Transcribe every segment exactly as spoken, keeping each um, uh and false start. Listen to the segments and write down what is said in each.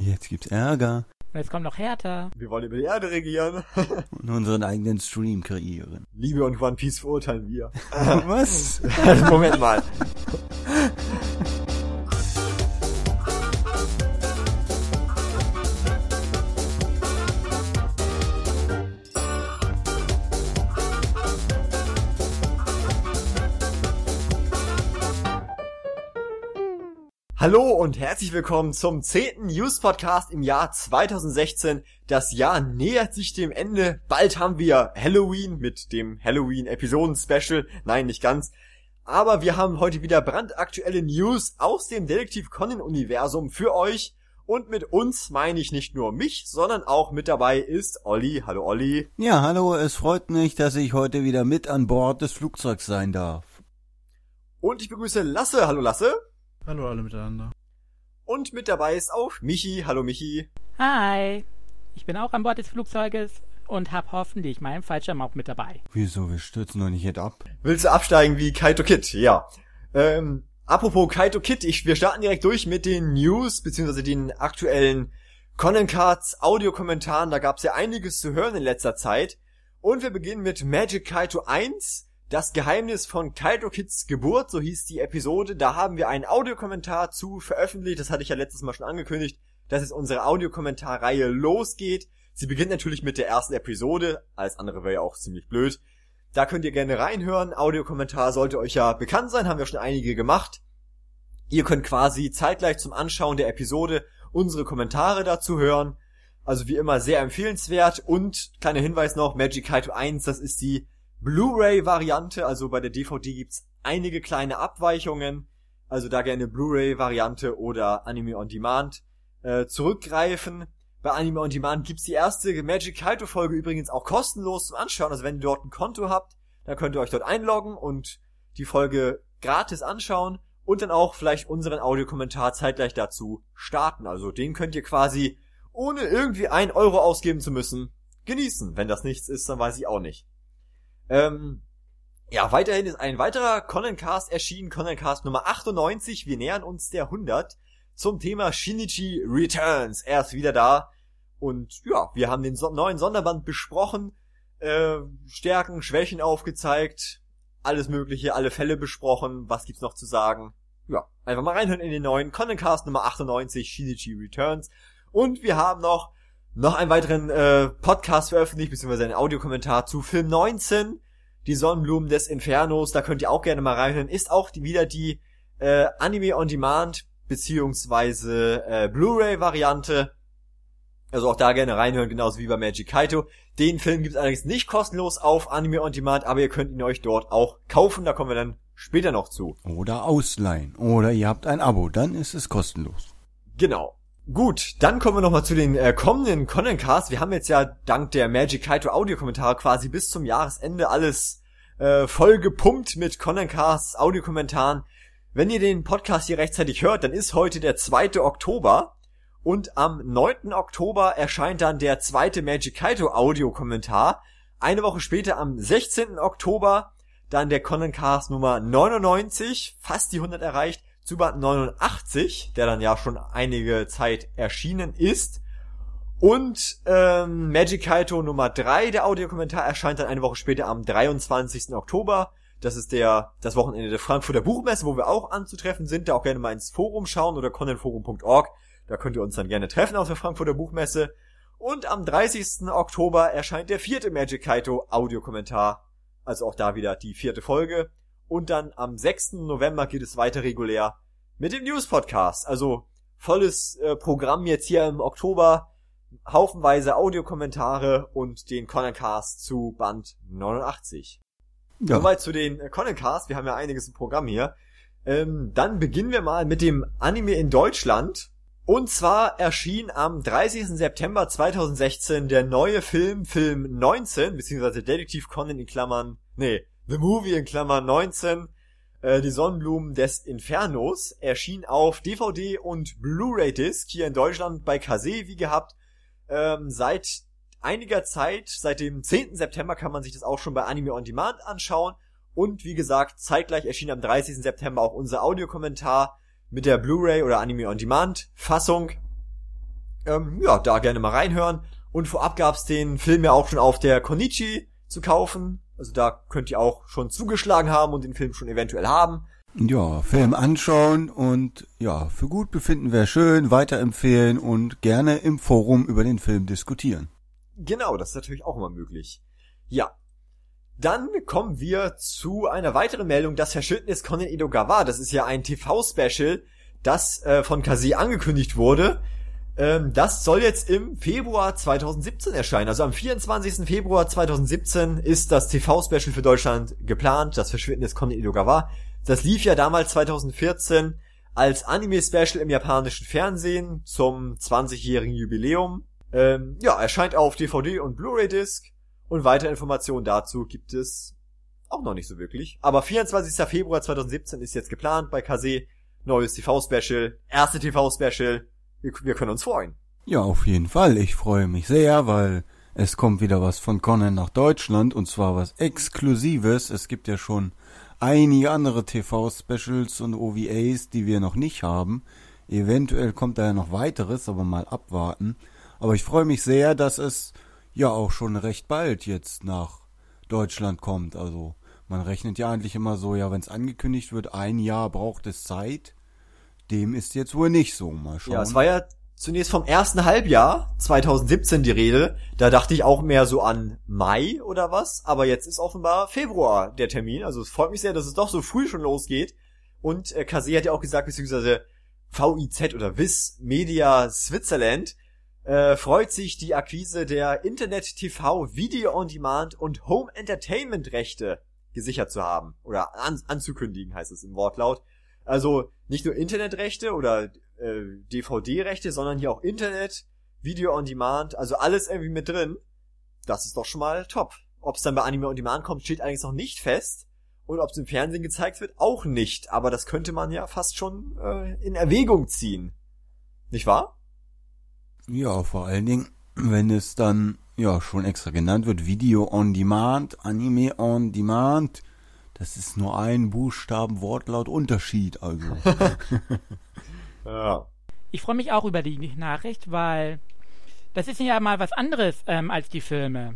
Jetzt gibt's Ärger. Und jetzt kommt noch härter. Wir wollen über die Erde regieren. Und unseren eigenen Stream kreieren. Liebe und One Piece verurteilen wir. Was? Moment mal. Hallo und herzlich willkommen zum zehnten News-Podcast im Jahr zweitausendsechzehn. Das Jahr nähert sich dem Ende. Bald haben wir Halloween mit dem Halloween-Episoden-Special. Nein, nicht ganz. Aber wir haben heute wieder brandaktuelle News aus dem Detektiv Conan-Universum für euch. Und mit uns meine ich nicht nur mich, sondern auch mit dabei ist Olli. Hallo Olli. Ja, hallo, es freut mich, dass ich heute wieder mit an Bord des Flugzeugs sein darf. Und ich begrüße Lasse. Hallo Lasse. Hallo alle miteinander. Und mit dabei ist auch Michi. Hallo Michi. Hi. Ich bin auch an Bord des Flugzeuges und hab hoffentlich meinen Fallschirm auch mit dabei. Wieso, wir stürzen doch nicht jetzt ab? Willst du absteigen wie Kaito Kid? Ja. Ähm, apropos Kaito Kid, ich, wir starten direkt durch mit den News, beziehungsweise den aktuellen Conan Cards Audiokommentaren. Da gab's ja einiges zu hören in letzter Zeit. Und wir beginnen mit Magic Kaito eins. Das Geheimnis von Kaito Kids Geburt, so hieß die Episode. Da haben wir einen Audiokommentar zu veröffentlicht. Das hatte ich ja letztes Mal schon angekündigt, dass es unsere Audiokommentarreihe losgeht. Sie beginnt natürlich mit der ersten Episode. Alles andere wäre ja auch ziemlich blöd. Da könnt ihr gerne reinhören. Audiokommentar sollte euch ja bekannt sein, haben wir schon einige gemacht. Ihr könnt quasi zeitgleich zum Anschauen der Episode unsere Kommentare dazu hören. Also wie immer sehr empfehlenswert. Und kleiner Hinweis noch, Magic Kaito eins, das ist die Blu-ray-Variante, also bei der D V D gibt's einige kleine Abweichungen, also da gerne Blu-ray-Variante oder Anime on Demand äh, zurückgreifen. Bei Anime on Demand gibt's die erste Magic Kaito-Folge übrigens auch kostenlos zum Anschauen, also wenn ihr dort ein Konto habt, dann könnt ihr euch dort einloggen und die Folge gratis anschauen und dann auch vielleicht unseren Audiokommentar zeitgleich dazu starten. Also den könnt ihr quasi, ohne irgendwie ein Euro ausgeben zu müssen, genießen. Wenn das nichts ist, dann weiß ich auch nicht. Ähm, ja, weiterhin ist ein weiterer Conan Cast erschienen, Conan Cast Nummer achtundneunzig. Wir nähern uns der hundert zum Thema Shinichi Returns. Er ist wieder da und ja, wir haben den so- neuen Sonderband besprochen, äh, Stärken, Schwächen aufgezeigt, alles mögliche, alle Fälle besprochen. Was gibt's noch zu sagen? Ja, einfach mal reinhören in den neuen Conan Cast Nummer achtundneunzig, Shinichi Returns. Und wir haben noch noch einen weiteren äh, Podcast veröffentlicht, beziehungsweise einen Audiokommentar zu Film neunzehn, die Sonnenblumen des Infernos. Da könnt ihr auch gerne mal reinhören. Ist auch die, wieder die äh, Anime on Demand beziehungsweise äh, Blu-ray-Variante. Also auch da gerne reinhören, genauso wie bei Magic Kaito. Den Film gibt es allerdings nicht kostenlos auf Anime on Demand, aber ihr könnt ihn euch dort auch kaufen. Da kommen wir dann später noch zu. Oder ausleihen. Oder ihr habt ein Abo, dann ist es kostenlos. Genau. Gut, dann kommen wir nochmal zu den äh, kommenden Conan Casts. Wir haben jetzt ja dank der Magic Kaito Audiokommentare quasi bis zum Jahresende alles äh, voll gepumpt mit Conan Casts Audiokommentaren. Wenn ihr den Podcast hier rechtzeitig hört, dann ist heute der zweite Oktober und am neunten Oktober erscheint dann der zweite Magic Kaito Audiokommentar. Eine Woche später am sechzehnten Oktober dann der Conan Cast Nummer neunundneunzig, fast die hundert erreicht. Zu Band neunundachtzig, der dann ja schon einige Zeit erschienen ist. Und ähm, Magic Kaito Nummer drei, der Audiokommentar, erscheint dann eine Woche später am dreiundzwanzigsten Oktober. Das ist der das Wochenende der Frankfurter Buchmesse, wo wir auch anzutreffen sind. Da auch gerne mal ins Forum schauen oder conanforum punkt org. Da könnt ihr uns dann gerne treffen auf der Frankfurter Buchmesse. Und am dreißigsten Oktober erscheint der vierte Magic Kaito Audiokommentar. Also auch da wieder die vierte Folge. Und dann am sechsten November geht es weiter regulär mit dem News-Podcast. Also volles äh, Programm jetzt hier im Oktober. Haufenweise Audiokommentare und den Conan Cast zu Band neunundachtzig. Ja. Soweit zu den äh, Conan Cast. Wir haben ja einiges im Programm hier. Ähm, dann beginnen wir mal mit dem Anime in Deutschland. Und zwar erschien am dreißigsten September zweitausendsechzehn der neue Film, Film neunzehn, beziehungsweise Detektiv Conan in Klammern, nee, The Movie in Klammern neunzehn, äh, die Sonnenblumen des Infernos, erschien auf D V D und Blu-ray-Disc hier in Deutschland bei Kase wie gehabt. Ähm, seit einiger Zeit, seit dem zehnten September kann man sich das auch schon bei Anime on Demand anschauen. Und wie gesagt, zeitgleich erschien am dreißigsten September auch unser Audiokommentar mit der Blu-ray oder Anime on Demand Fassung. Ähm, ja, da gerne mal reinhören. Und vorab gab's den Film ja auch schon auf der Konichi zu kaufen. Also da könnt ihr auch schon zugeschlagen haben und den Film schon eventuell haben. Ja, Film anschauen und ja, für gut befinden wäre schön, weiterempfehlen und gerne im Forum über den Film diskutieren. Genau, das ist natürlich auch immer möglich. Ja. Dann kommen wir zu einer weiteren Meldung, das Verschüttenis Conan Edogawa. Das ist ja ein T V-Special, das äh, von Kase angekündigt wurde. Ähm, das soll jetzt im Februar zweitausendsiebzehn erscheinen. Also am vierundzwanzigsten Februar zweitausendsiebzehn ist das T V-Special für Deutschland geplant, das Verschüttenis Conan Edogawa. Das lief ja damals zweitausendvierzehn als Anime-Special im japanischen Fernsehen zum zwanzigjährigen Jubiläum. Ähm, ja, erscheint auf D V D und Blu-ray-Disc. Und weitere Informationen dazu gibt es auch noch nicht so wirklich. Aber vierundzwanzigsten Februar zweitausendsiebzehn ist jetzt geplant bei Kase. Neues T V-Special, erste T V-Special. Wir, wir können uns freuen. Ja, auf jeden Fall. Ich freue mich sehr, weil es kommt wieder was von Conan nach Deutschland. Und zwar was Exklusives. Es gibt ja schon einige andere T V-Specials und O V As, die wir noch nicht haben. Eventuell kommt da ja noch weiteres, aber mal abwarten. Aber ich freue mich sehr, dass es ja auch schon recht bald jetzt nach Deutschland kommt. Also man rechnet ja eigentlich immer so, ja, wenn es angekündigt wird, ein Jahr braucht es Zeit. Dem ist jetzt wohl nicht so. Mal schauen. Ja, es war ja zunächst vom ersten Halbjahr zweitausendsiebzehn die Rede. Da dachte ich auch mehr so an Mai oder was. Aber jetzt ist offenbar Februar der Termin. Also es freut mich sehr, dass es doch so früh schon losgeht. Und äh, Kase hat ja auch gesagt, beziehungsweise V I Z oder Viz Media Switzerland Äh, freut sich, die Akquise der Internet-T V, Video-on-Demand und Home-Entertainment-Rechte gesichert zu haben. Oder an, anzukündigen, heißt es im Wortlaut. Also nicht nur Internetrechte oder äh, D V D-Rechte, sondern hier auch Internet, Video-on-Demand, also alles irgendwie mit drin. Das ist doch schon mal top. Ob es dann bei Anime-on-Demand kommt, steht allerdings noch nicht fest. Und ob es im Fernsehen gezeigt wird, auch nicht. Aber das könnte man ja fast schon äh, in Erwägung ziehen. Nicht wahr? Ja, vor allen Dingen, wenn es dann ja schon extra genannt wird, Video on Demand, Anime on Demand, das ist nur ein Buchstaben Wortlaut Unterschied, also. Ja. Ich freue mich auch über die Nachricht, weil das ist ja mal was anderes ähm, als die Filme.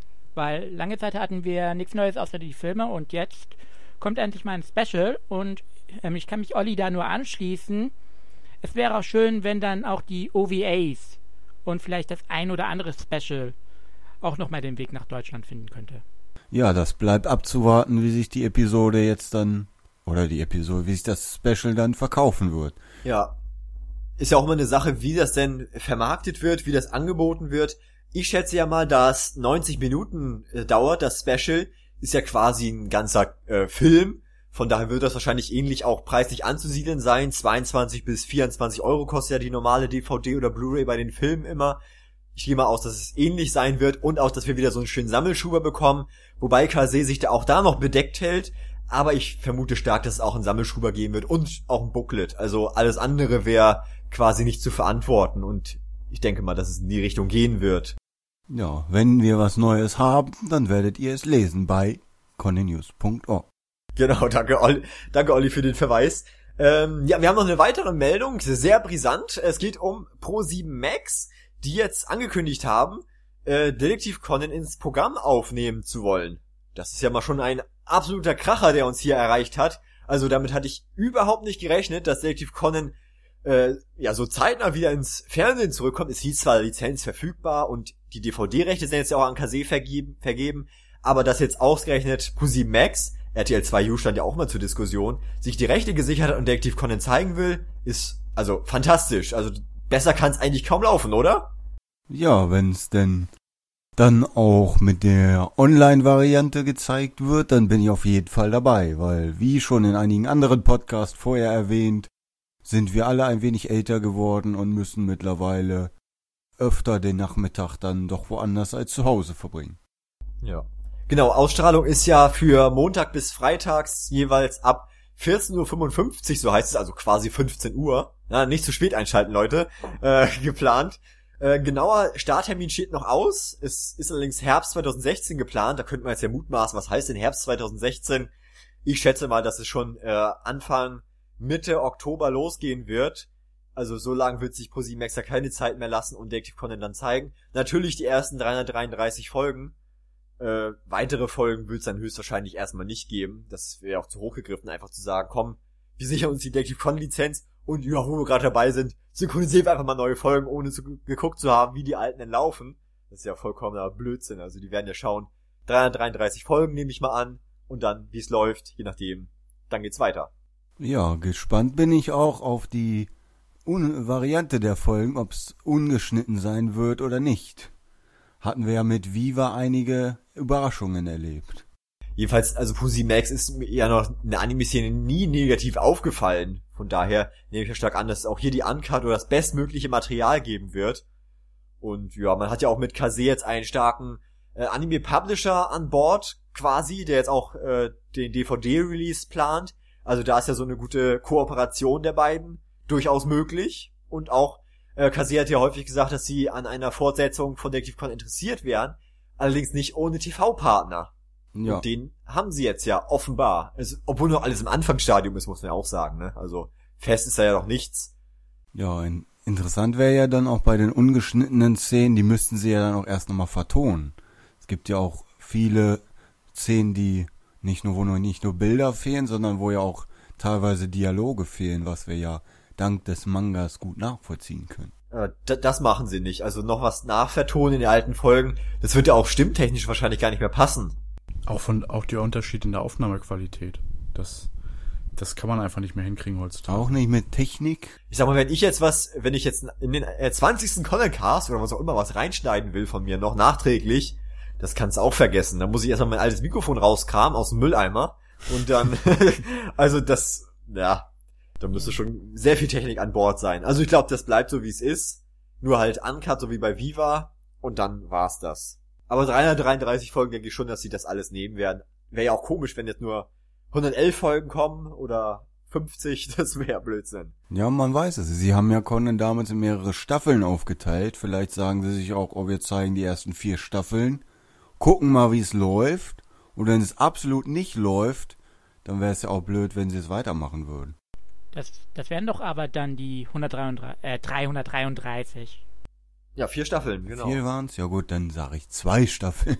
Weil lange Zeit hatten wir nichts Neues außer die Filme und jetzt kommt endlich mal ein Special und ähm, ich kann mich Olli da nur anschließen. Es wäre auch schön, wenn dann auch die O V As und vielleicht das ein oder andere Special auch nochmal den Weg nach Deutschland finden könnte. Ja, das bleibt abzuwarten, wie sich die Episode jetzt dann, oder die Episode, wie sich das Special dann verkaufen wird. Ja. Ist ja auch immer eine Sache, wie das denn vermarktet wird, wie das angeboten wird. Ich schätze ja mal, dass neunzig Minuten äh, dauert. Das Special ist ja quasi ein ganzer äh, Film. Von daher wird das wahrscheinlich ähnlich auch preislich anzusiedeln sein. zweiundzwanzig bis vierundzwanzig Euro kostet ja die normale D V D oder Blu-ray bei den Filmen immer. Ich gehe mal aus, dass es ähnlich sein wird und auch, dass wir wieder so einen schönen Sammelschuber bekommen. Wobei Kase sich da auch da noch bedeckt hält. Aber ich vermute stark, dass es auch einen Sammelschuber geben wird und auch ein Booklet. Also alles andere wäre quasi nicht zu verantworten. Und ich denke mal, dass es in die Richtung gehen wird. Ja, wenn wir was Neues haben, dann werdet ihr es lesen bei connenews punkt org. Genau, danke Olli, danke Olli für den Verweis. Ähm, ja, wir haben noch eine weitere Meldung, sehr brisant. Es geht um ProSieben Max, die jetzt angekündigt haben, äh, Detektiv Conan ins Programm aufnehmen zu wollen. Das ist ja mal schon ein absoluter Kracher, der uns hier erreicht hat. Also damit hatte ich überhaupt nicht gerechnet, dass Detektiv Conan äh, ja so zeitnah wieder ins Fernsehen zurückkommt. Es hieß zwar Lizenz verfügbar und die D V D-Rechte sind jetzt ja auch an Kase vergeben, vergeben, aber dass jetzt ausgerechnet ProSieben Max, R T L zwei U stand ja auch mal zur Diskussion, sich die Rechte gesichert hat und Detektiv Conan zeigen will, ist also fantastisch. Also besser kann es eigentlich kaum laufen, oder? Ja, wenn es denn dann auch mit der Online-Variante gezeigt wird, dann bin ich auf jeden Fall dabei, weil wie schon in einigen anderen Podcasts vorher erwähnt, sind wir alle ein wenig älter geworden und müssen mittlerweile öfter den Nachmittag dann doch woanders als zu Hause verbringen. Ja. Genau, Ausstrahlung ist ja für Montag bis Freitags jeweils ab vierzehn Uhr fünfundfünfzig, so heißt es, also quasi fünfzehn Uhr. Ja, nicht zu spät einschalten, Leute, äh, geplant. Äh, genauer Starttermin steht noch aus. Es ist allerdings Herbst zweitausendsechzehn geplant. Da könnte man jetzt ja mutmaßen, was heißt denn Herbst zweitausendsechzehn? Ich schätze mal, dass es schon äh, Anfang, Mitte Oktober losgehen wird. Also so lange wird sich ProSieben Max ja keine Zeit mehr lassen und Detective Conan dann zeigen. Natürlich die ersten dreihundertdreiunddreißig Folgen. Äh, weitere Folgen wird es dann höchstwahrscheinlich erstmal nicht geben. Das wäre auch zu hoch gegriffen, einfach zu sagen, komm, wir sichern uns die Detective Conan Lizenz und ja, wo wir gerade dabei sind, synchronisieren wir einfach mal neue Folgen, ohne zu, geguckt zu haben, wie die alten denn laufen. Das ist ja vollkommener Blödsinn. Also die werden ja schauen, dreihundertdreiunddreißig Folgen nehme ich mal an und dann, wie es läuft, je nachdem, dann geht's weiter. Ja, gespannt bin ich auch auf die Un- Variante der Folgen, ob es ungeschnitten sein wird oder nicht. Hatten wir ja mit Viva einige Überraschungen erlebt. Jedenfalls, also ProSieben Max ist mir ja noch in der Anime-Szene nie negativ aufgefallen. Von daher nehme ich ja stark an, dass es auch hier die Uncut oder das bestmögliche Material geben wird. Und ja, man hat ja auch mit Kase jetzt einen starken äh, Anime-Publisher an Bord quasi, der jetzt auch äh, den D V D-Release plant. Also da ist ja so eine gute Kooperation der beiden durchaus möglich. Und auch äh, Kase hat ja häufig gesagt, dass sie an einer Fortsetzung von Detective Conan interessiert wären. Allerdings nicht ohne T V-Partner. Ja. Und den haben sie jetzt ja offenbar. Es, obwohl noch alles im Anfangsstadium ist, muss man ja auch sagen, ne? Also fest ist da ja noch nichts. Ja, in, interessant wäre ja dann auch bei den ungeschnittenen Szenen, die müssten sie ja dann auch erst nochmal vertonen. Es gibt ja auch viele Szenen, die nicht nur, wo nur nicht nur Bilder fehlen, sondern wo ja auch teilweise Dialoge fehlen, was wir ja dank des Mangas gut nachvollziehen können. Äh, d- das machen sie nicht. Also noch was nachvertonen in den alten Folgen, das wird ja auch stimmtechnisch wahrscheinlich gar nicht mehr passen. Auch von, auch der Unterschied in der Aufnahmequalität. Das, das kann man einfach nicht mehr hinkriegen heutzutage. Auch nicht mit Technik. Ich sag mal, wenn ich jetzt was, wenn ich jetzt in den äh, zwanzigsten Conan-Cast oder was auch immer was reinschneiden will von mir, noch nachträglich, das kannst du auch vergessen. Da muss ich erstmal mein altes Mikrofon rauskramen aus dem Mülleimer und dann, also das, ja, da müsste schon sehr viel Technik an Bord sein. Also ich glaube, das bleibt so, wie es ist. Nur halt uncut, so wie bei Viva und dann war's das. Aber dreihundertdreiunddreißig Folgen denke ich schon, dass sie das alles nehmen werden. Wäre ja auch komisch, wenn jetzt nur hundertelf Folgen kommen oder fünfzig, das wäre Blödsinn. Ja, man weiß es. Sie haben ja Conan damals in mehrere Staffeln aufgeteilt. Vielleicht sagen sie sich auch, oh, wir zeigen die ersten vier Staffeln, gucken mal, wie es läuft. Und wenn es absolut nicht läuft, dann wäre es ja auch blöd, wenn sie es weitermachen würden. Das, das wären doch aber dann die hundertdreiunddreißig, äh, dreihundertdreiunddreißig. Ja, vier Staffeln, genau. Viel waren's? Ja gut, dann sage ich zwei Staffeln.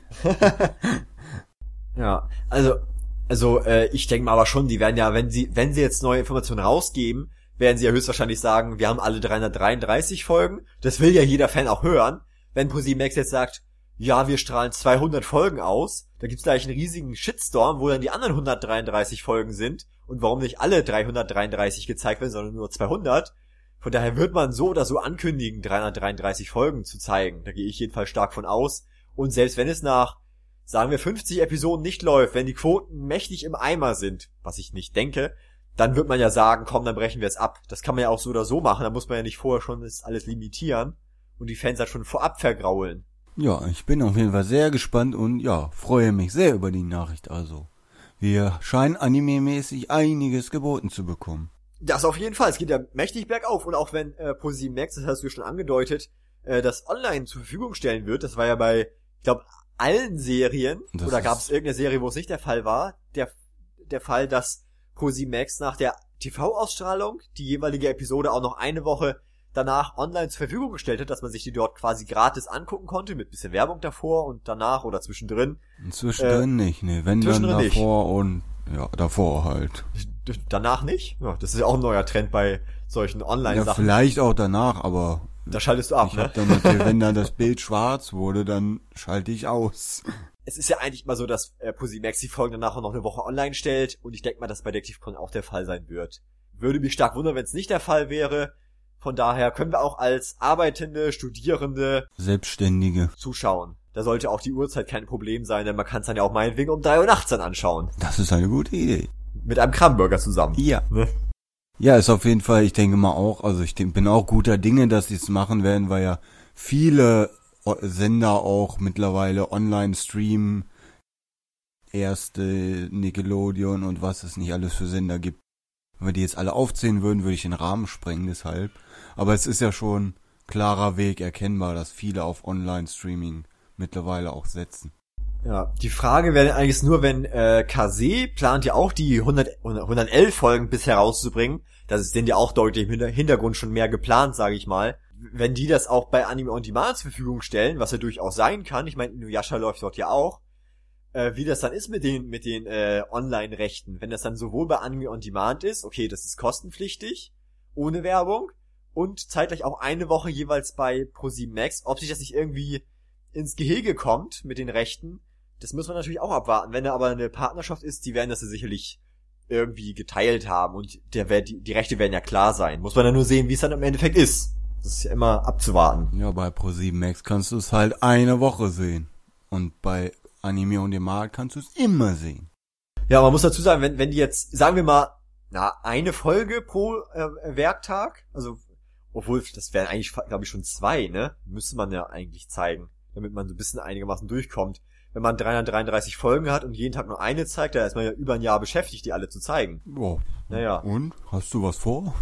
Ja, also, also äh, ich denke mal aber schon, die werden ja, wenn sie, wenn sie jetzt neue Informationen rausgeben, werden sie ja höchstwahrscheinlich sagen, wir haben alle dreihundertdreiunddreißig Folgen. Das will ja jeder Fan auch hören. Wenn ProSieben Max jetzt sagt, ja, wir strahlen zweihundert Folgen aus, da gibt's gleich einen riesigen Shitstorm, wo dann die anderen hundertdreiunddreißig Folgen sind und warum nicht alle dreihundertdreiunddreißig gezeigt werden, sondern nur zweihundert. Von daher wird man so oder so ankündigen, dreihundertdreiunddreißig Folgen zu zeigen. Da gehe ich jedenfalls stark von aus. Und selbst wenn es nach, sagen wir, fünfzig Episoden nicht läuft, wenn die Quoten mächtig im Eimer sind, was ich nicht denke, dann wird man ja sagen, komm, dann brechen wir es ab. Das kann man ja auch so oder so machen. Da muss man ja nicht vorher schon das alles limitieren und die Fans halt schon vorab vergraulen. Ja, ich bin auf jeden Fall sehr gespannt und ja, freue mich sehr über die Nachricht. Also, wir scheinen anime-mäßig einiges geboten zu bekommen. Das auf jeden Fall. Es geht ja mächtig bergauf. Und auch wenn äh, ProSieben Max, das hast du schon angedeutet, äh, das online zur Verfügung stellen wird, das war ja bei, ich glaube, allen Serien, das oder gab es irgendeine Serie, wo es nicht der Fall war, der der Fall, dass ProSieben Max nach der T V-Ausstrahlung die jeweilige Episode auch noch eine Woche danach online zur Verfügung gestellt hat, dass man sich die dort quasi gratis angucken konnte, mit bisschen Werbung davor und danach oder zwischendrin. Zwischendrin äh, nicht, ne, wenn dann davor nicht. Und ja, davor halt. Danach nicht? Ja, das ist ja auch ein neuer Trend bei solchen Online-Sachen. Ja, vielleicht auch danach, aber da schaltest du ab, ich ne? Hab dann natürlich, wenn dann das Bild schwarz wurde, dann schalte ich aus. Es ist ja eigentlich mal so, dass äh, ProSieben Max die Folgen danach noch eine Woche online stellt und ich denke mal, dass bei Detective Conan auch der Fall sein wird. Würde mich stark wundern, wenn es nicht der Fall wäre. Von daher können wir auch als Arbeitende, Studierende, Selbstständige zuschauen. Da sollte auch die Uhrzeit kein Problem sein, denn man kann es dann ja auch meinetwegen um drei Uhr nachts dann anschauen. Das ist eine gute Idee. Mit einem Kramburger zusammen. Ja. Ne? Ja, ist auf jeden Fall, ich denke mal auch, also ich bin auch guter Dinge, dass sie es machen werden, weil ja viele Sender auch mittlerweile online streamen. Erste Nickelodeon und was es nicht alles für Sender gibt. Wenn wir die jetzt alle aufzählen würden, würde ich den Rahmen sprengen, deshalb. Aber es ist ja schon klarer Weg erkennbar, dass viele auf Online-Streaming mittlerweile auch setzen. Ja, die Frage wäre eigentlich nur, wenn äh, Kase plant ja auch die hundert, hundertelf Folgen bisher rauszubringen, das ist denen ja auch deutlich im Hintergrund schon mehr geplant, sage ich mal. Wenn die das auch bei Anime On Demand zur Verfügung stellen, was ja durchaus sein kann, ich meine, Inuyasha läuft dort ja auch, äh, wie das dann ist mit den mit den äh, Online-Rechten, wenn das dann sowohl bei Anime On Demand ist, okay, das ist kostenpflichtig, ohne Werbung, und zeitgleich auch eine Woche jeweils bei ProSieben Max, ob sich das nicht irgendwie ins Gehege kommt mit den Rechten, das muss man natürlich auch abwarten. Wenn da aber eine Partnerschaft ist, die werden das ja sicherlich irgendwie geteilt haben und der, die, die Rechte werden ja klar sein. Muss man dann nur sehen, wie es dann im Endeffekt ist. Das ist ja immer abzuwarten. Ja, bei ProSieben Max kannst du es halt eine Woche sehen. Und bei Anime On Demand kannst du es immer sehen. Ja, man muss dazu sagen, wenn, wenn die jetzt, sagen wir mal, na, eine Folge pro äh, Werktag, also, obwohl, das wären eigentlich, glaube ich, schon zwei, ne? Müsste man ja eigentlich zeigen, damit man so ein bisschen einigermaßen durchkommt. Wenn man dreihundertdreiunddreißig Folgen hat und jeden Tag nur eine zeigt, da ist man ja über ein Jahr beschäftigt, die alle zu zeigen. Boah. Naja. Und? Hast du was vor?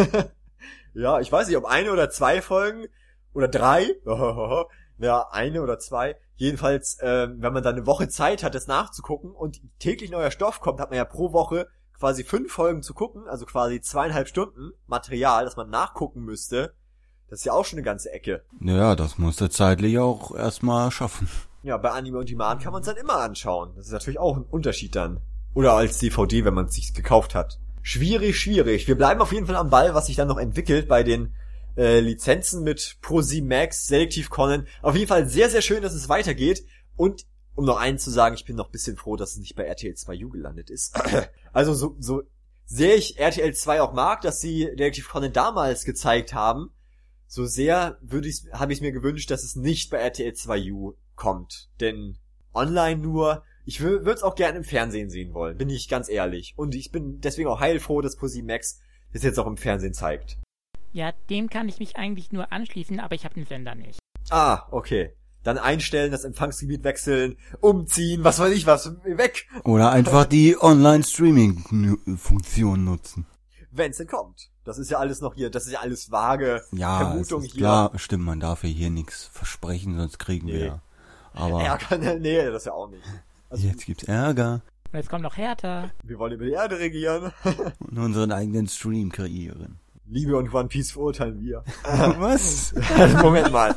Ja, ich weiß nicht, ob eine oder zwei Folgen oder drei, ja, eine oder zwei. Jedenfalls, äh, wenn man dann eine Woche Zeit hat, das nachzugucken und täglich neuer Stoff kommt, hat man ja pro Woche quasi fünf Folgen zu gucken, also quasi zweieinhalb Stunden Material, das man nachgucken müsste. Das ist ja auch schon eine ganze Ecke. Ja, das musst du zeitlich auch erstmal schaffen. Ja, bei Anime On Demand kann man es dann immer anschauen. Das ist natürlich auch ein Unterschied dann. Oder als D V D, wenn man es sich gekauft hat. Schwierig, schwierig. Wir bleiben auf jeden Fall am Ball, was sich dann noch entwickelt bei den äh, Lizenzen mit ProSieben Max, Selektiv Conan. Auf jeden Fall sehr, sehr schön, dass es weitergeht. Und um noch eins zu sagen, ich bin noch ein bisschen froh, dass es nicht bei R T L zwei U gelandet ist. Also so, so sehr ich R T L zwei auch mag, dass sie Selektiv Conan damals gezeigt haben, so sehr würde ich, habe ich es mir gewünscht, dass es nicht bei R T L zwei U kommt. Denn online nur, ich würde es auch gerne im Fernsehen sehen wollen, bin ich ganz ehrlich. Und ich bin deswegen auch heilfroh, dass ProSieben Max das jetzt auch im Fernsehen zeigt. Ja, dem kann ich mich eigentlich nur anschließen, aber ich habe den Sender nicht. Ah, okay. Dann einstellen, das Empfangsgebiet wechseln, umziehen, was weiß ich was, weg. Oder einfach die Online-Streaming-Funktion nutzen. Wenn's denn kommt. Das ist ja alles noch hier, das ist ja alles vage Ja, Vermutung es ist hier. klar, stimmt, man darf ja hier nichts versprechen, sonst kriegen Nee. wir. Aber Ärger, nee, das ja auch nicht. Also, jetzt gibt's Ärger Und jetzt kommt noch härter. wir wollen über die Erde regieren. und unseren eigenen Stream kreieren. Liebe und One Piece verurteilen wir. Was? Moment mal.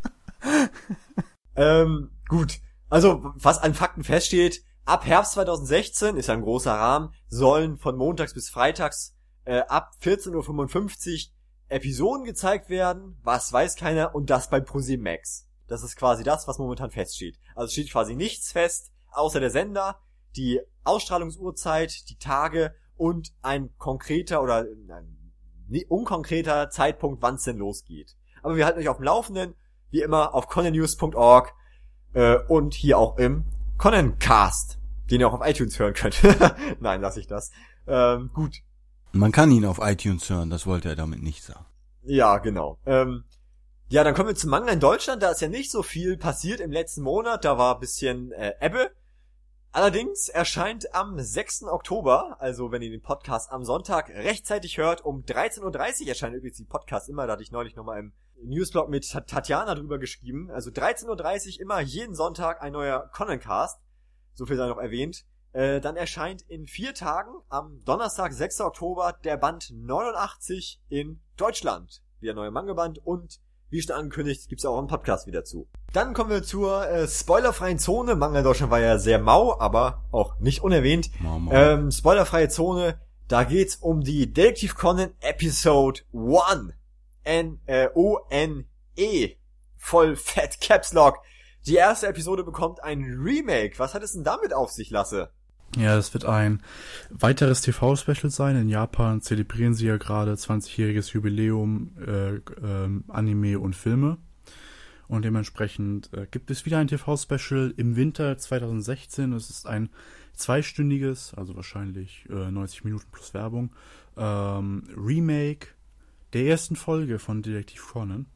ähm, gut. Also, was an Fakten feststeht, ab Herbst zweitausendsechzehn, ist ja ein großer Rahmen, sollen von montags bis freitags äh, ab vierzehn Uhr fünfundfünfzig Episoden gezeigt werden, was weiß keiner, und das bei ProSieben Max. Das ist quasi das, was momentan feststeht. Also steht quasi nichts fest, außer der Sender, die Ausstrahlungsuhrzeit, die Tage und ein konkreter oder ein unkonkreter Zeitpunkt, wann es denn losgeht. Aber wir halten euch auf dem Laufenden, wie immer auf conan news punkt org äh, und hier auch im Conan-Cast, den ihr auch auf iTunes hören könnt. Nein, lasse ich das. Ähm, gut. Man kann ihn auf iTunes hören, das wollte er damit nicht sagen. Ja, genau. Ähm, ja, dann kommen wir zum Manga in Deutschland. Da ist ja nicht so viel passiert im letzten Monat. Da war ein bisschen äh, Ebbe. Allerdings erscheint am sechsten Oktober, also wenn ihr den Podcast am Sonntag rechtzeitig hört, um dreizehn Uhr dreißig erscheint übrigens die Podcast immer. Da hatte ich neulich nochmal im Newsblog mit Tatjana drüber geschrieben. Also dreizehn Uhr dreißig immer jeden Sonntag ein neuer Conan-Cast. So viel sei noch erwähnt. Äh, dann erscheint in vier Tagen am Donnerstag, sechsten Oktober, der Band neunundachtzig in Deutschland. Wieder neuer Manga-Band und wie schon angekündigt, gibt's auch einen Podcast wieder zu. Dann kommen wir zur äh, spoilerfreien Zone. Manga in Deutschland war ja sehr mau, aber auch nicht unerwähnt. Mama. Ähm, spoilerfreie Zone, da geht's um die Detektiv Conan Episode eins. N äh, O N E. Voll fett Caps Lock. Die erste Episode bekommt ein Remake. Was hat es denn damit auf sich, Lasse? Ja, das wird ein weiteres T V-Special sein. In Japan zelebrieren sie ja gerade zwanzigjähriges Jubiläum äh, äh, Anime und Filme. Und dementsprechend äh, gibt es wieder ein T V-Special im Winter zweitausendsechzehn. Es ist ein zweistündiges, also wahrscheinlich äh, neunzig Minuten plus Werbung, ähm, Remake der ersten Folge von Detektiv Conan,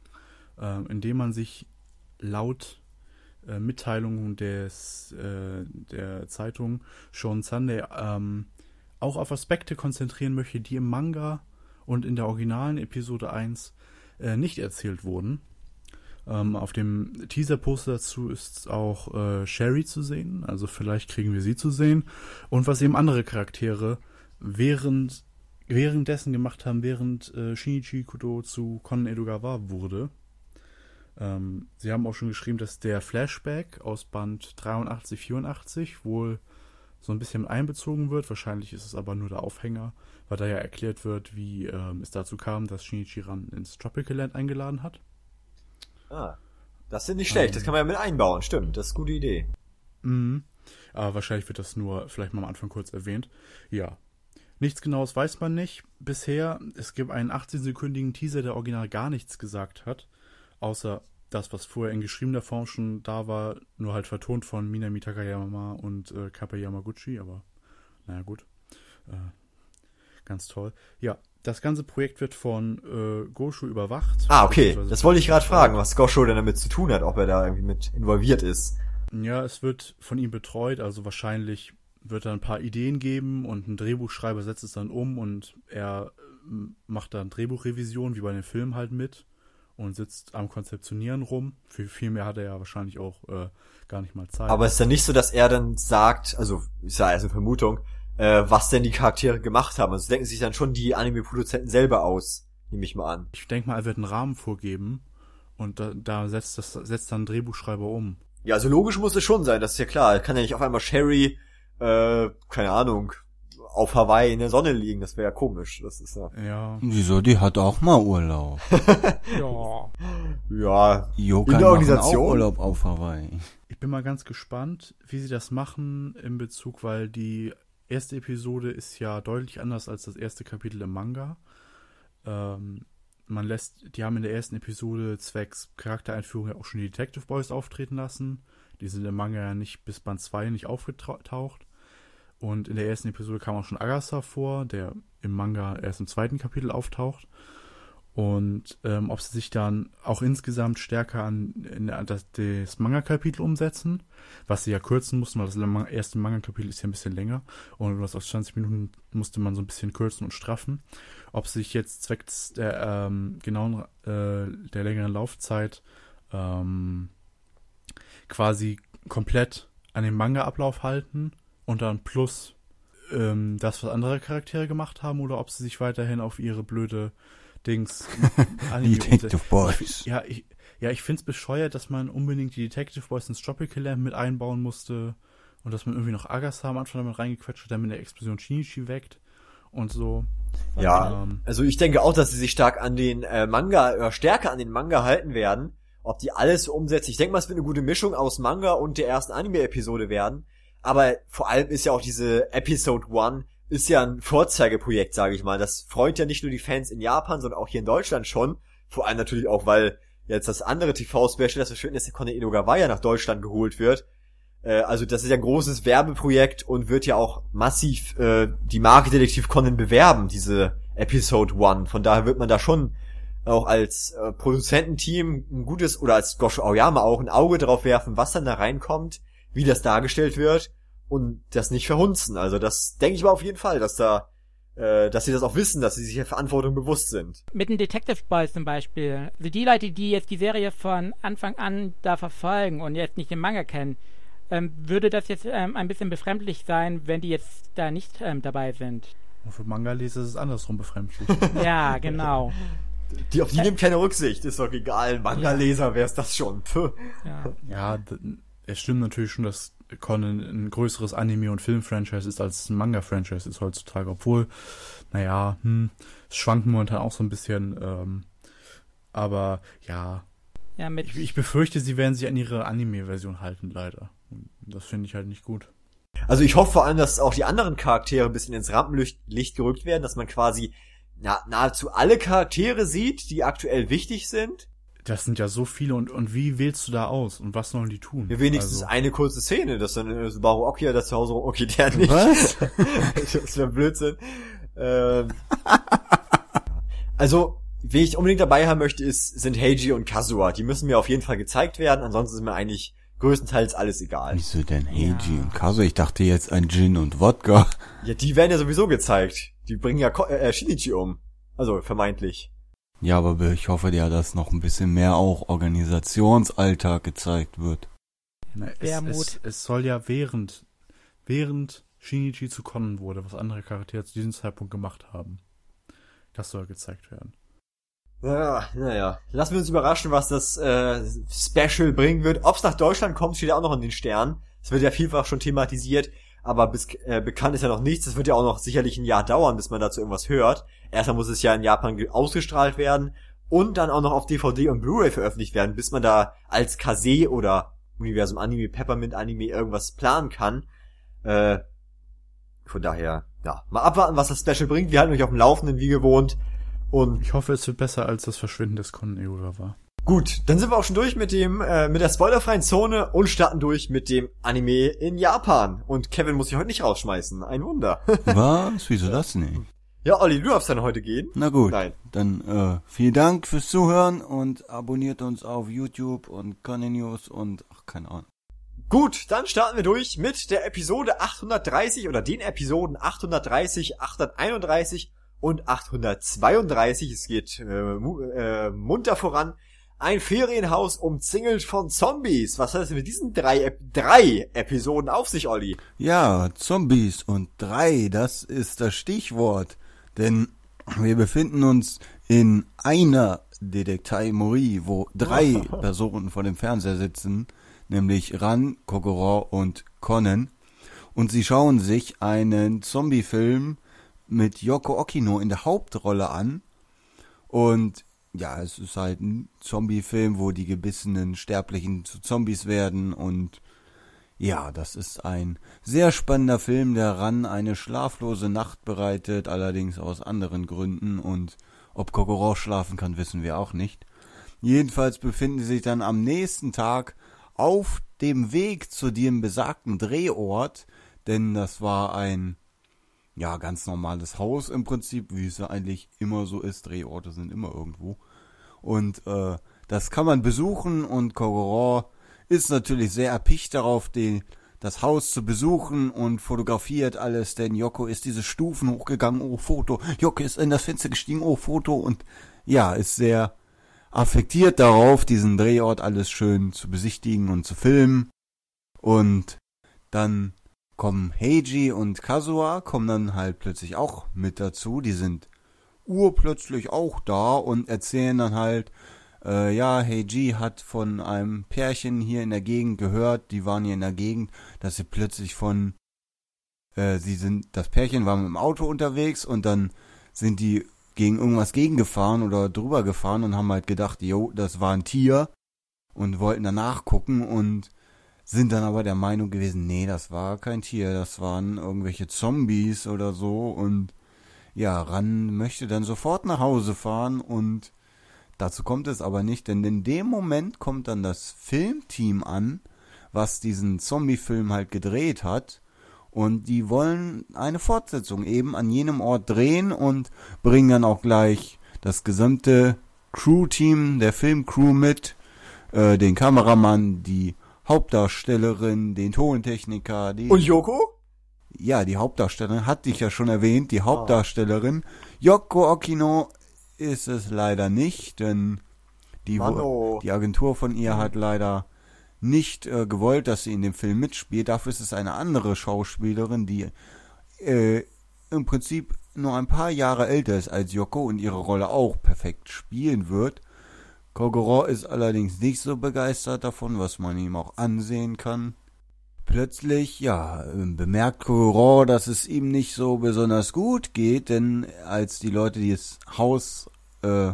äh, in dem man sich laut äh, Mitteilungen des äh, der Zeitung Shonen Sunday ähm, auch auf Aspekte konzentrieren möchte, die im Manga und in der originalen Episode eins äh, nicht erzählt wurden. Ähm, auf dem Teaser-Poster dazu ist auch äh, Sherry zu sehen, also vielleicht kriegen wir sie zu sehen. Und was eben andere Charaktere während währenddessen gemacht haben, während äh, Shinichi Kudo zu Konen Edogawa wurde. Ähm, sie haben auch schon geschrieben, dass der Flashback aus Band dreiundachtzig, vierundachtzig wohl so ein bisschen einbezogen wird. Wahrscheinlich ist es aber nur der Aufhänger, weil da ja erklärt wird, wie ähm, es dazu kam, dass Shinichi Ran ins Tropical Land eingeladen hat. Ah, das ist nicht schlecht. Ähm, das kann man ja mit einbauen. Stimmt, das ist eine gute Idee. Mhm. Aber wahrscheinlich wird das nur vielleicht mal am Anfang kurz erwähnt. Ja. Nichts Genaues weiß man nicht. Bisher, es gibt einen achtzehn-sekündigen Teaser, der original gar nichts gesagt hat. Außer das, was vorher in geschriebener Form schon da war, nur halt vertont von Minami Takayama und äh, Kappa Yamaguchi. Aber naja, gut. Äh, ganz toll. Ja, das ganze Projekt wird von äh, Gosho überwacht. Ah, okay. Das wollte ich gerade fragen, was Gosho denn damit zu tun hat, ob er da irgendwie mit involviert ist. Ja, es wird von ihm betreut, also wahrscheinlich wird er ein paar Ideen geben und ein Drehbuchschreiber setzt es dann um und er macht dann Drehbuchrevision, wie bei den Filmen halt mit und sitzt am Konzeptionieren rum. Für viel mehr hat er ja wahrscheinlich auch äh, gar nicht mal Zeit. Aber ist dann nicht so, dass er dann sagt, also ist ja also Vermutung, äh, was denn die Charaktere gemacht haben. Also denken sich dann schon die Anime-Produzenten selber aus, nehme ich mal an. Ich denke mal, er wird einen Rahmen vorgeben und da, da setzt, das, setzt dann ein Drehbuchschreiber um. Ja, also logisch muss es schon sein, das ist ja klar. Kann ja nicht auf einmal Sherry Äh, keine Ahnung, auf Hawaii in der Sonne liegen, das wäre ja komisch. Das ist ja. Ja. Wieso? Die hat auch mal Urlaub. Ja. Ja. Yokai in der Organisation. Auch Urlaub auf Hawaii. Ich bin mal ganz gespannt, wie sie das machen in Bezug, weil die erste Episode ist ja deutlich anders als das erste Kapitel im Manga. Ähm, man lässt, die haben in der ersten Episode zwecks Charaktereinführung ja auch schon die Detective Boys auftreten lassen. Die sind im Manga ja nicht bis Band zwei nicht aufgetaucht. Und in der ersten Episode kam auch schon Agasa vor, der im Manga erst im zweiten Kapitel auftaucht. Und ähm, ob sie sich dann auch insgesamt stärker an, in, das, das Manga-Kapitel umsetzen, was sie ja kürzen mussten, weil das erste Manga-Kapitel ist ja ein bisschen länger. Und das auf zwanzig Minuten musste man so ein bisschen kürzen und straffen. Ob sie sich jetzt zwecks der ähm, genauen, äh, der längeren Laufzeit ähm, quasi komplett an den Manga-Ablauf halten und dann plus ähm, das, was andere Charaktere gemacht haben, oder ob sie sich weiterhin auf ihre blöde Dings die Detective Boys. Ich, ja, ich, ja, ich find's bescheuert, dass man unbedingt die Detective Boys ins Tropical Land mit einbauen musste und dass man irgendwie noch Agasa am Anfang damit reingequetscht hat, der mit der Explosion Shinichi weckt und so. Ja, ähm, also ich denke auch, dass sie sich stark an den äh, Manga, oder stärker an den Manga halten werden. Ob die alles so umsetzen, ich denke mal, es wird eine gute Mischung aus Manga und der ersten Anime-Episode werden. Aber vor allem ist ja auch diese Episode One ist ja ein Vorzeigeprojekt, sage ich mal. Das freut ja nicht nur die Fans in Japan, sondern auch hier in Deutschland schon. Vor allem natürlich auch, weil jetzt das andere T V-Special, das verschwinden ist, der Konen Edogawa ja nach Deutschland geholt wird. Äh, also das ist ja ein großes Werbeprojekt und wird ja auch massiv äh, die Marke Detektiv Conan bewerben, diese Episode One. Von daher wird man da schon auch als äh, Produzententeam ein gutes, oder als Gosho Aoyama auch, ein Auge drauf werfen, was dann da reinkommt, wie das dargestellt wird und das nicht verhunzen. Also das denke ich mal auf jeden Fall, dass da, äh, dass sie das auch wissen, dass sie sich der Verantwortung bewusst sind. Mit den Detective Boys zum Beispiel. Also die Leute, die jetzt die Serie von Anfang an da verfolgen und jetzt nicht den Manga kennen, ähm, würde das jetzt ähm, ein bisschen befremdlich sein, wenn die jetzt da nicht ähm, dabei sind. Und für Manga-Leser ist es andersrum befremdlich. Ja, genau. Die, auf die nimmt keine Rücksicht, ist doch egal. Manga-Leser wär's das schon. Ja, ja d- es stimmt natürlich schon, dass Conan ein größeres Anime- und Film-Franchise ist, als es ein Manga-Franchise ist heutzutage. Obwohl, naja, hm, es schwankt momentan auch so ein bisschen. Ähm, aber ja, ja mit ich, ich befürchte, sie werden sich an ihre Anime-Version halten, leider. Und das finde ich halt nicht gut. Also ich hoffe vor allem, dass auch die anderen Charaktere ein bisschen ins Rampenlicht Licht gerückt werden, dass man quasi na, nahezu alle Charaktere sieht, die aktuell wichtig sind. Das sind ja so viele, und, und wie wählst du da aus? Und was sollen die tun? Ja, wenigstens also, eine kurze Szene, dass dann äh, Subaru Okia da zu Hause rum, okay, der nicht. Was? Das wäre Blödsinn. Ähm, also, wen ich unbedingt dabei haben möchte, ist, sind Heiji und Kazuha. Die müssen mir auf jeden Fall gezeigt werden, ansonsten ist mir eigentlich größtenteils alles egal. Wieso denn Heiji Ja. und Kazuha? Ich dachte jetzt an Gin und Wodka. Ja, die werden ja sowieso gezeigt. Die bringen ja Ko- äh, Shinichi um. Also, vermeintlich. Ja, aber ich hoffe ja, dass noch ein bisschen mehr auch Organisationsalltag gezeigt wird. Na, es, es, es soll ja während, während Shinichi zu Konnen wurde, was andere Charaktere zu diesem Zeitpunkt gemacht haben. Das soll gezeigt werden. Ja, naja. Lassen wir uns überraschen, was das äh, Special bringen wird. Ob es nach Deutschland kommt, steht ja auch noch in den Sternen. Es wird ja vielfach schon thematisiert, aber bis, äh, bekannt ist ja noch nichts. Es wird ja auch noch sicherlich ein Jahr dauern, bis man dazu irgendwas hört. Erstmal muss es ja in Japan ausgestrahlt werden und dann auch noch auf D V D und Blu-ray veröffentlicht werden, bis man da als Kase oder Universum Anime, Peppermint Anime irgendwas planen kann. Äh, von daher, ja, mal abwarten, was das Special bringt. Wir halten euch auf dem Laufenden, wie gewohnt. Und ich hoffe, es wird besser, als das Verschwinden des Konnen-Eura war. Gut, dann sind wir auch schon durch mit dem äh, mit der spoilerfreien Zone und starten durch mit dem Anime in Japan. Und Kevin muss sich heute nicht rausschmeißen. Ein Wunder. Was? Wieso das nicht? Ja, Olli, du darfst dann heute gehen. Na gut, Nein. Dann äh, vielen Dank fürs Zuhören und abonniert uns auf YouTube und Conne News und ach, keine Ahnung. Gut, dann starten wir durch mit der Episode achthundertdreißig oder den Episoden achthundertdreißig, achthunderteinunddreißig und achthundertzweiunddreißig. Es geht äh, mu- äh, munter voran. Ein Ferienhaus umzingelt von Zombies. Was hat es mit diesen drei, Ep- drei Episoden auf sich, Olli? Ja, Zombies und drei, das ist das Stichwort. Denn wir befinden uns in einer Detektei Mori, wo drei Personen vor dem Fernseher sitzen, nämlich Ran, Kogoro und Konnen. Und sie schauen sich einen Zombie-Film mit Yoko Okino in der Hauptrolle an. Und ja, es ist halt ein Zombie-Film, wo die gebissenen Sterblichen zu Zombies werden. Und ja, das ist ein sehr spannender Film, der Ran eine schlaflose Nacht bereitet, allerdings aus anderen Gründen. Und ob Kogoro schlafen kann, wissen wir auch nicht. Jedenfalls befinden sie sich dann am nächsten Tag auf dem Weg zu dem besagten Drehort, denn das war ein ja ganz normales Haus im Prinzip, wie es ja eigentlich immer so ist. Drehorte sind immer irgendwo. Und äh, das kann man besuchen und Kogoro ist natürlich sehr erpicht darauf, den, das Haus zu besuchen und fotografiert alles, denn Yoko ist diese Stufen hochgegangen, oh Foto, Yoko ist in das Fenster gestiegen, oh Foto und ja, ist sehr affektiert darauf, diesen Drehort alles schön zu besichtigen und zu filmen. Und dann kommen Heiji und Kazuha, kommen dann halt plötzlich auch mit dazu. Die sind urplötzlich auch da und erzählen dann halt, äh, ja, Heiji hat von einem Pärchen hier in der Gegend gehört, die waren hier in der Gegend, dass sie plötzlich von, äh, sie sind, das Pärchen war mit dem Auto unterwegs und dann sind die gegen irgendwas gegengefahren oder drüber gefahren und haben halt gedacht, jo, das war ein Tier und wollten danach gucken und sind dann aber der Meinung gewesen, nee, das war kein Tier, das waren irgendwelche Zombies oder so und ja, Ran möchte dann sofort nach Hause fahren und dazu kommt es aber nicht, denn in dem Moment kommt dann das Filmteam an, was diesen Zombie-Film halt gedreht hat. Und die wollen eine Fortsetzung eben an jenem Ort drehen und bringen dann auch gleich das gesamte Crew-Team, der Filmcrew mit, äh, den Kameramann, die Hauptdarstellerin, den Tontechniker. Die, Und Yoko? Ja, die Hauptdarstellerin, hatte ich ja schon erwähnt, die Hauptdarstellerin. Yoko Okino ist es leider nicht, denn die, Mano. die Agentur von ihr hat leider nicht äh, gewollt, dass sie in dem Film mitspielt. Dafür ist es eine andere Schauspielerin, die äh, im Prinzip nur ein paar Jahre älter ist als Yoko und ihre Rolle auch perfekt spielen wird. Kogoro ist allerdings nicht so begeistert davon, was man ihm auch ansehen kann. Plötzlich, ja, bemerkt Kogoro, dass es ihm nicht so besonders gut geht, denn als die Leute, die das Haus äh,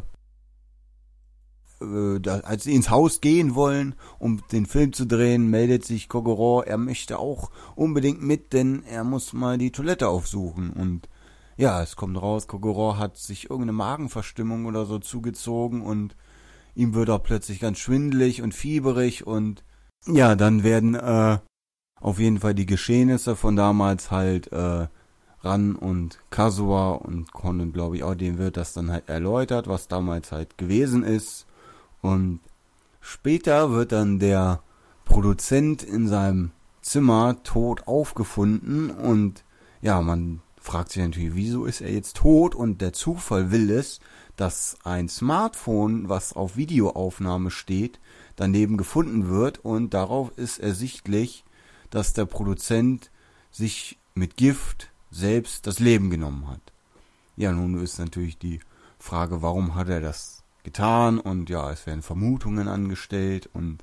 Da, als sie ins Haus gehen wollen, um den Film zu drehen, meldet sich Kogoro, er möchte auch unbedingt mit, denn er muss mal die Toilette aufsuchen. Und ja, es kommt raus, Kogoro hat sich irgendeine Magenverstimmung oder so zugezogen und ihm wird auch plötzlich ganz schwindelig und fieberig und ja, dann werden äh, auf jeden Fall die Geschehnisse von damals halt äh, Ran und Kazuha und Konnen, glaube ich, auch denen wird das dann halt erläutert, was damals halt gewesen ist. Und später wird dann der Produzent in seinem Zimmer tot aufgefunden und ja, man fragt sich natürlich, wieso ist er jetzt tot? Und der Zufall will es, dass ein Smartphone, was auf Videoaufnahme steht, daneben gefunden wird und darauf ist ersichtlich, dass der Produzent sich mit Gift selbst das Leben genommen hat. Ja, nun ist natürlich die Frage, warum hat er das getan? Und ja, es werden Vermutungen angestellt und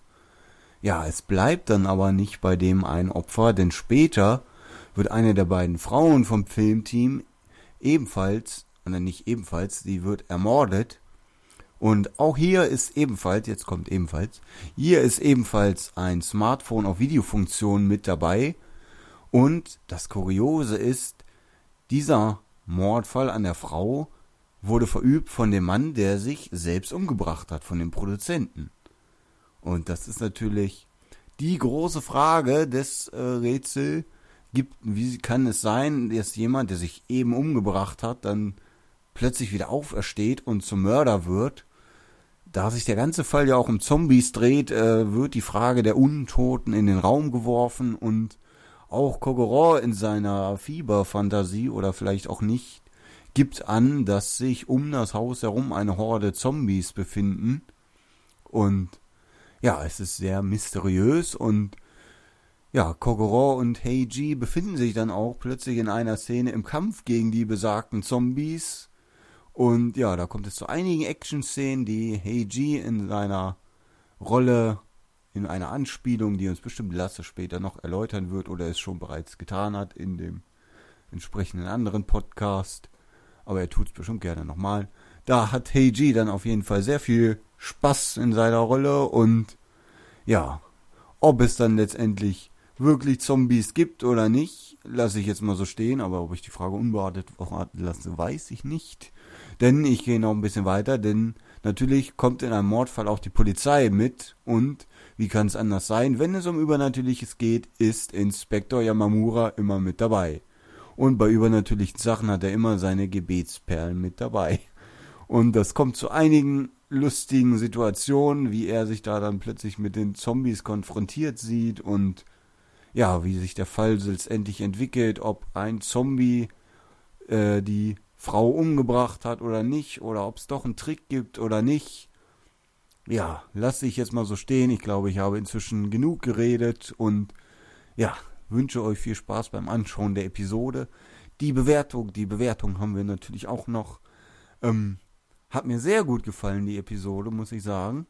ja, es bleibt dann aber nicht bei dem ein Opfer, denn später wird eine der beiden Frauen vom Filmteam ebenfalls, oder nicht ebenfalls, sie wird ermordet. Und auch hier ist ebenfalls, jetzt kommt ebenfalls, hier ist ebenfalls ein Smartphone auf Videofunktion mit dabei. Und das Kuriose ist, dieser Mordfall an der Frau wurde verübt von dem Mann, der sich selbst umgebracht hat, von dem Produzenten. Und das ist natürlich die große Frage des äh, Rätsels. Gibt, wie kann es sein, dass jemand, der sich eben umgebracht hat, dann plötzlich wieder aufersteht und zum Mörder wird? Da sich der ganze Fall ja auch um Zombies dreht, äh, wird die Frage der Untoten in den Raum geworfen und auch Kogoron in seiner Fieberfantasie oder vielleicht auch nicht, gibt an, dass sich um das Haus herum eine Horde Zombies befinden. Und ja, es ist sehr mysteriös und ja, Kogoron und Heiji befinden sich dann auch plötzlich in einer Szene im Kampf gegen die besagten Zombies. Und ja, da kommt es zu einigen Action-Szenen, die Heiji in seiner Rolle, in einer Anspielung, die uns bestimmt Lasse später noch erläutern wird oder es schon bereits getan hat in dem entsprechenden anderen Podcast. Aber er tut es bestimmt gerne nochmal. Da hat Heiji dann auf jeden Fall sehr viel Spaß in seiner Rolle und ja, ob es dann letztendlich wirklich Zombies gibt oder nicht, lasse ich jetzt mal so stehen, aber ob ich die Frage unbeantwortet lasse, weiß ich nicht. Denn ich gehe noch ein bisschen weiter, denn natürlich kommt in einem Mordfall auch die Polizei mit und wie kann es anders sein, wenn es um Übernatürliches geht, ist Inspektor Yamamura immer mit dabei. Und bei übernatürlichen Sachen hat er immer seine Gebetsperlen mit dabei. Und das kommt zu einigen lustigen Situationen, wie er sich da dann plötzlich mit den Zombies konfrontiert sieht und ja, wie sich der Fall letztendlich entwickelt, ob ein Zombie äh, die Frau umgebracht hat oder nicht, oder ob es doch einen Trick gibt oder nicht. Ja, lasse ich jetzt mal so stehen. Ich glaube, ich habe inzwischen genug geredet und ja, wünsche euch viel Spaß beim Anschauen der Episode. Die Bewertung, die Bewertung haben wir natürlich auch noch. Ähm, hat mir sehr gut gefallen, die Episode, muss ich sagen.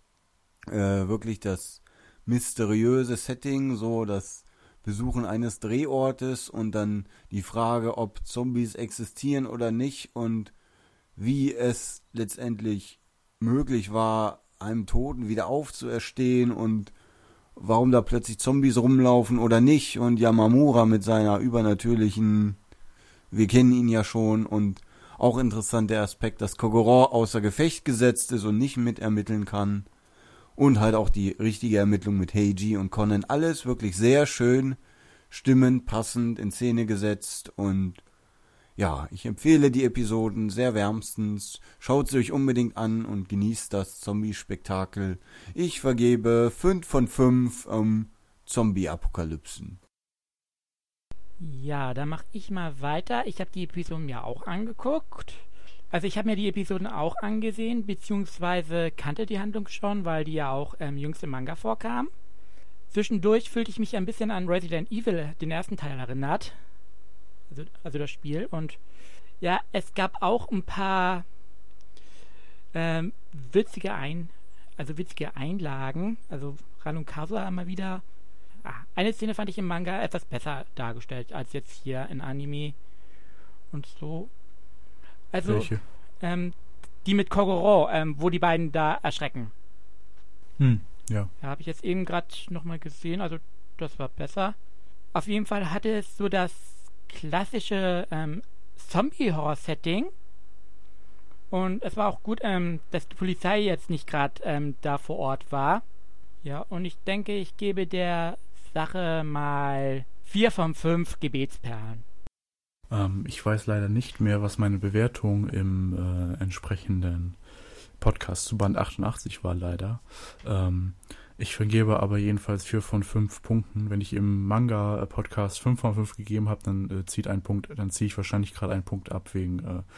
Äh, wirklich das mysteriöse Setting, so das Besuchen eines Drehortes und dann die Frage, ob Zombies existieren oder nicht und wie es letztendlich möglich war, einem Toten wieder aufzuerstehen und warum da plötzlich Zombies rumlaufen oder nicht und Yamamura mit seiner übernatürlichen, wir kennen ihn ja schon und auch interessant der Aspekt, dass Kogoron außer Gefecht gesetzt ist und nicht mitermitteln kann. Und halt auch die richtige Ermittlung mit Heiji und Conan. Alles wirklich sehr schön, stimmend, passend in Szene gesetzt. Und ja, ich empfehle die Episoden sehr wärmstens. Schaut sie euch unbedingt an und genießt das Zombie-Spektakel. Ich vergebe fünf von fünf ähm, Zombie-Apokalypsen. Ja, dann mache ich mal weiter. Ich habe die Episoden mir auch angeguckt. Also ich habe mir die Episoden auch angesehen, beziehungsweise kannte die Handlung schon, weil die ja auch ähm, jüngst im Manga vorkam. Zwischendurch fühlte ich mich ein bisschen an Resident Evil, den ersten Teil, erinnert. Also, also das Spiel. Und ja, es gab auch ein paar ähm, witzige Ein... also witzige Einlagen. Also Ran und Kasua mal wieder. Ah, eine Szene fand ich im Manga etwas besser dargestellt als jetzt hier in Anime und so. Also, ähm, die mit Kogoron, ähm, wo die beiden da erschrecken. Hm, ja. Da habe ich jetzt eben gerade nochmal gesehen, also das war besser. Auf jeden Fall hatte es so das klassische ähm, Zombie-Horror-Setting. Und es war auch gut, ähm, dass die Polizei jetzt nicht gerade ähm, da vor Ort war. Ja, und ich denke, ich gebe der Sache mal vier von fünf Gebetsperlen. Ähm, ich weiß leider nicht mehr, was meine Bewertung im äh, entsprechenden Podcast zu Band achtundachtzig war, leider. Ähm, ich vergebe aber jedenfalls vier von fünf Punkten. Wenn ich im Manga-Podcast fünf von fünf gegeben habe, dann äh, zieht ein Punkt, dann ziehe ich wahrscheinlich gerade einen Punkt ab wegen äh,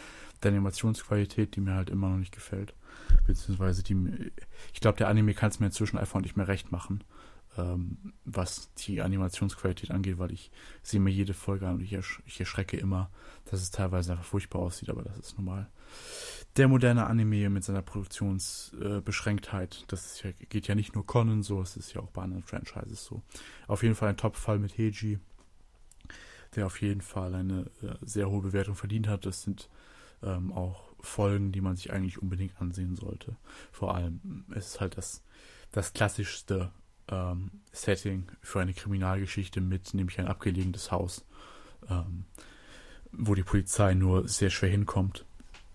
der Animationsqualität, die mir halt immer noch nicht gefällt. Beziehungsweise die, ich glaube, der Anime kann es mir inzwischen einfach nicht mehr recht machen, ähm, was die Animationsqualität angeht, weil ich sehe mir jede Folge an und ich, ersch- ich erschrecke immer, dass es teilweise einfach furchtbar aussieht, aber das ist normal. Der moderne Anime mit seiner Produktionsbeschränktheit, äh, das ist ja, geht ja nicht nur Conan so, es ist ja auch bei anderen Franchises so. Auf jeden Fall ein Top-Fall mit Heiji, der auf jeden Fall eine äh, sehr hohe Bewertung verdient hat. Das sind ähm, auch Folgen, die man sich eigentlich unbedingt ansehen sollte. Vor allem, es ist halt das, das klassischste ähm, Setting für eine Kriminalgeschichte mit, nämlich ein abgelegenes Haus, ähm, wo die Polizei nur sehr schwer hinkommt.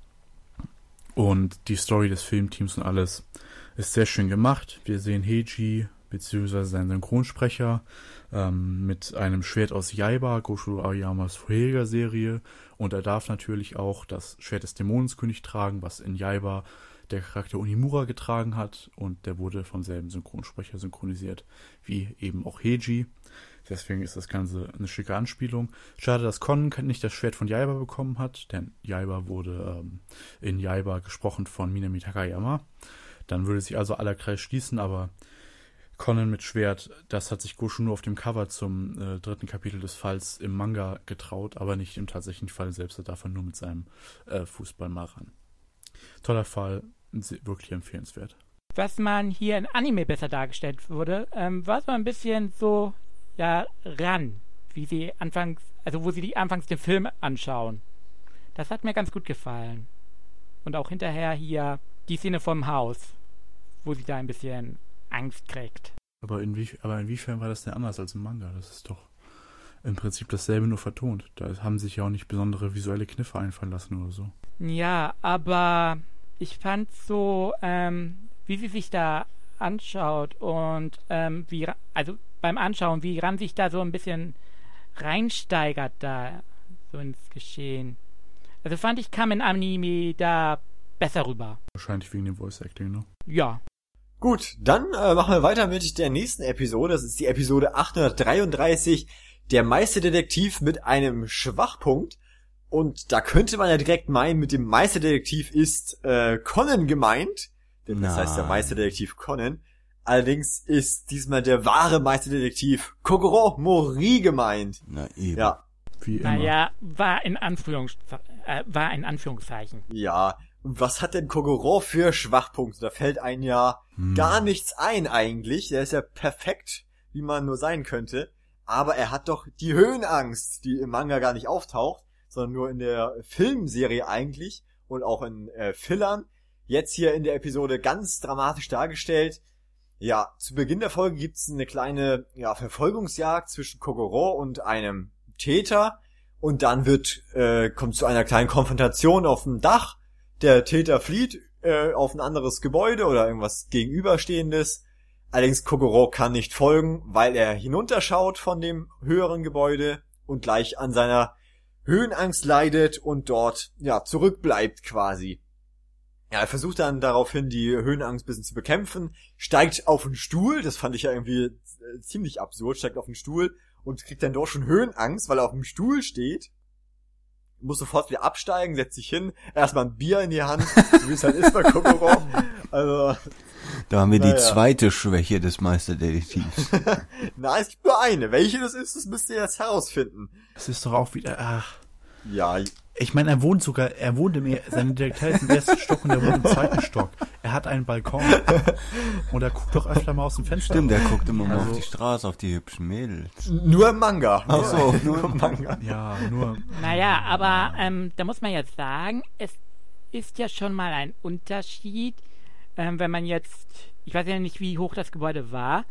Und die Story des Filmteams und alles ist sehr schön gemacht. Wir sehen Heiji beziehungsweise seinen Synchronsprecher ähm, mit einem Schwert aus Yaiba, Gosho Aoyamas vorheriger Serie. Und er darf natürlich auch das Schwert des Dämonenkönigs tragen, was in Yaiba der Charakter Onimura getragen hat. Und der wurde vom selben Synchronsprecher synchronisiert wie eben auch Heiji. Deswegen ist das Ganze eine schicke Anspielung. Schade, dass Conan nicht das Schwert von Yaiba bekommen hat, denn Yaiba wurde ähm, in Yaiba gesprochen von Minami Takayama. Dann würde sich also aller Kreis schließen, aber Conan mit Schwert, das hat sich Gosho nur auf dem Cover zum äh, dritten Kapitel des Falls im Manga getraut, aber nicht im tatsächlichen Fall selbst. Da darf er nur mit seinem äh, Fußball mal ran. Toller Fall, wirklich empfehlenswert. Was man hier in Anime besser dargestellt wurde, ähm, war so ein bisschen so, ja, ran, wie sie anfangs, also wo sie die anfangs den Film anschauen. Das hat mir ganz gut gefallen. Und auch hinterher hier die Szene vom Haus, wo sie da ein bisschen Angst kriegt. Aber, inwie- aber inwiefern war das denn anders als im Manga? Das ist doch im Prinzip dasselbe, nur vertont. Da haben sich ja auch nicht besondere visuelle Kniffe einfallen lassen oder so. Ja, aber ich fand so, ähm, wie sie sich da anschaut und ähm, wie, also beim Anschauen, wie Ran sich da so ein bisschen reinsteigert da so ins Geschehen. Also fand ich, kam in Anime da besser rüber. Wahrscheinlich wegen dem Voice Acting, ne? Ja. Gut, dann äh, machen wir weiter mit der nächsten Episode. Das ist die Episode achthundertdreiunddreißig, der Meisterdetektiv mit einem Schwachpunkt. Und da könnte man ja direkt meinen, mit dem Meisterdetektiv ist äh, Conan gemeint. Denn das Nein. heißt der Meisterdetektiv Conan. Allerdings ist diesmal der wahre Meisterdetektiv Kogoro Mori gemeint. Na eben. Ja, Wie immer. Naja, war in Anführungs äh, war in Anführungszeichen. ja. Und was hat denn Kogoro für Schwachpunkte? Da fällt einem ja Hm. gar nichts ein eigentlich. Der ist ja perfekt, wie man nur sein könnte. Aber er hat doch die Höhenangst, die im Manga gar nicht auftaucht, sondern nur in der Filmserie eigentlich und auch in äh, Fillern. Jetzt hier in der Episode ganz dramatisch dargestellt. Ja, zu Beginn der Folge gibt's eine kleine ja, Verfolgungsjagd zwischen Kogoro und einem Täter. Und dann wird äh, kommt zu einer kleinen Konfrontation auf dem Dach. Der Täter flieht äh, auf ein anderes Gebäude oder irgendwas Gegenüberstehendes. Allerdings Kogoro kann nicht folgen, weil er hinunterschaut von dem höheren Gebäude und gleich an seiner Höhenangst leidet und dort ja zurückbleibt quasi. Ja, er versucht dann daraufhin die Höhenangst ein bisschen zu bekämpfen, steigt auf den Stuhl, das fand ich ja irgendwie äh, ziemlich absurd, steigt auf den Stuhl und kriegt dann doch schon Höhenangst, weil er auf dem Stuhl steht. Muss sofort wieder absteigen, setzt sich hin, erstmal ein Bier in die Hand, so wie es halt ist bei Kogoro. Also, Da haben wir naja. die zweite Schwäche des Meisterdetektivs. Na, es gibt nur eine. Welche das ist, das müsst ihr jetzt herausfinden. Es ist doch auch wieder, ach. Ja, Ich meine, er wohnt sogar, er wohnt im, seine Direktei ist im ersten Stock und er wohnt im zweiten Stock. Er hat einen Balkon. Und er guckt doch öfter mal aus dem Fenster. Stimmt, der guckt immer mal Also- auf die Straße, auf die hübschen Mädels. nur im Manga. Ach so, nur im Manga. Ja, nur, Naja, aber ähm, da muss man jetzt sagen, es ist ja schon mal ein Unterschied, ähm, wenn man jetzt, ich weiß ja nicht, wie hoch das Gebäude war,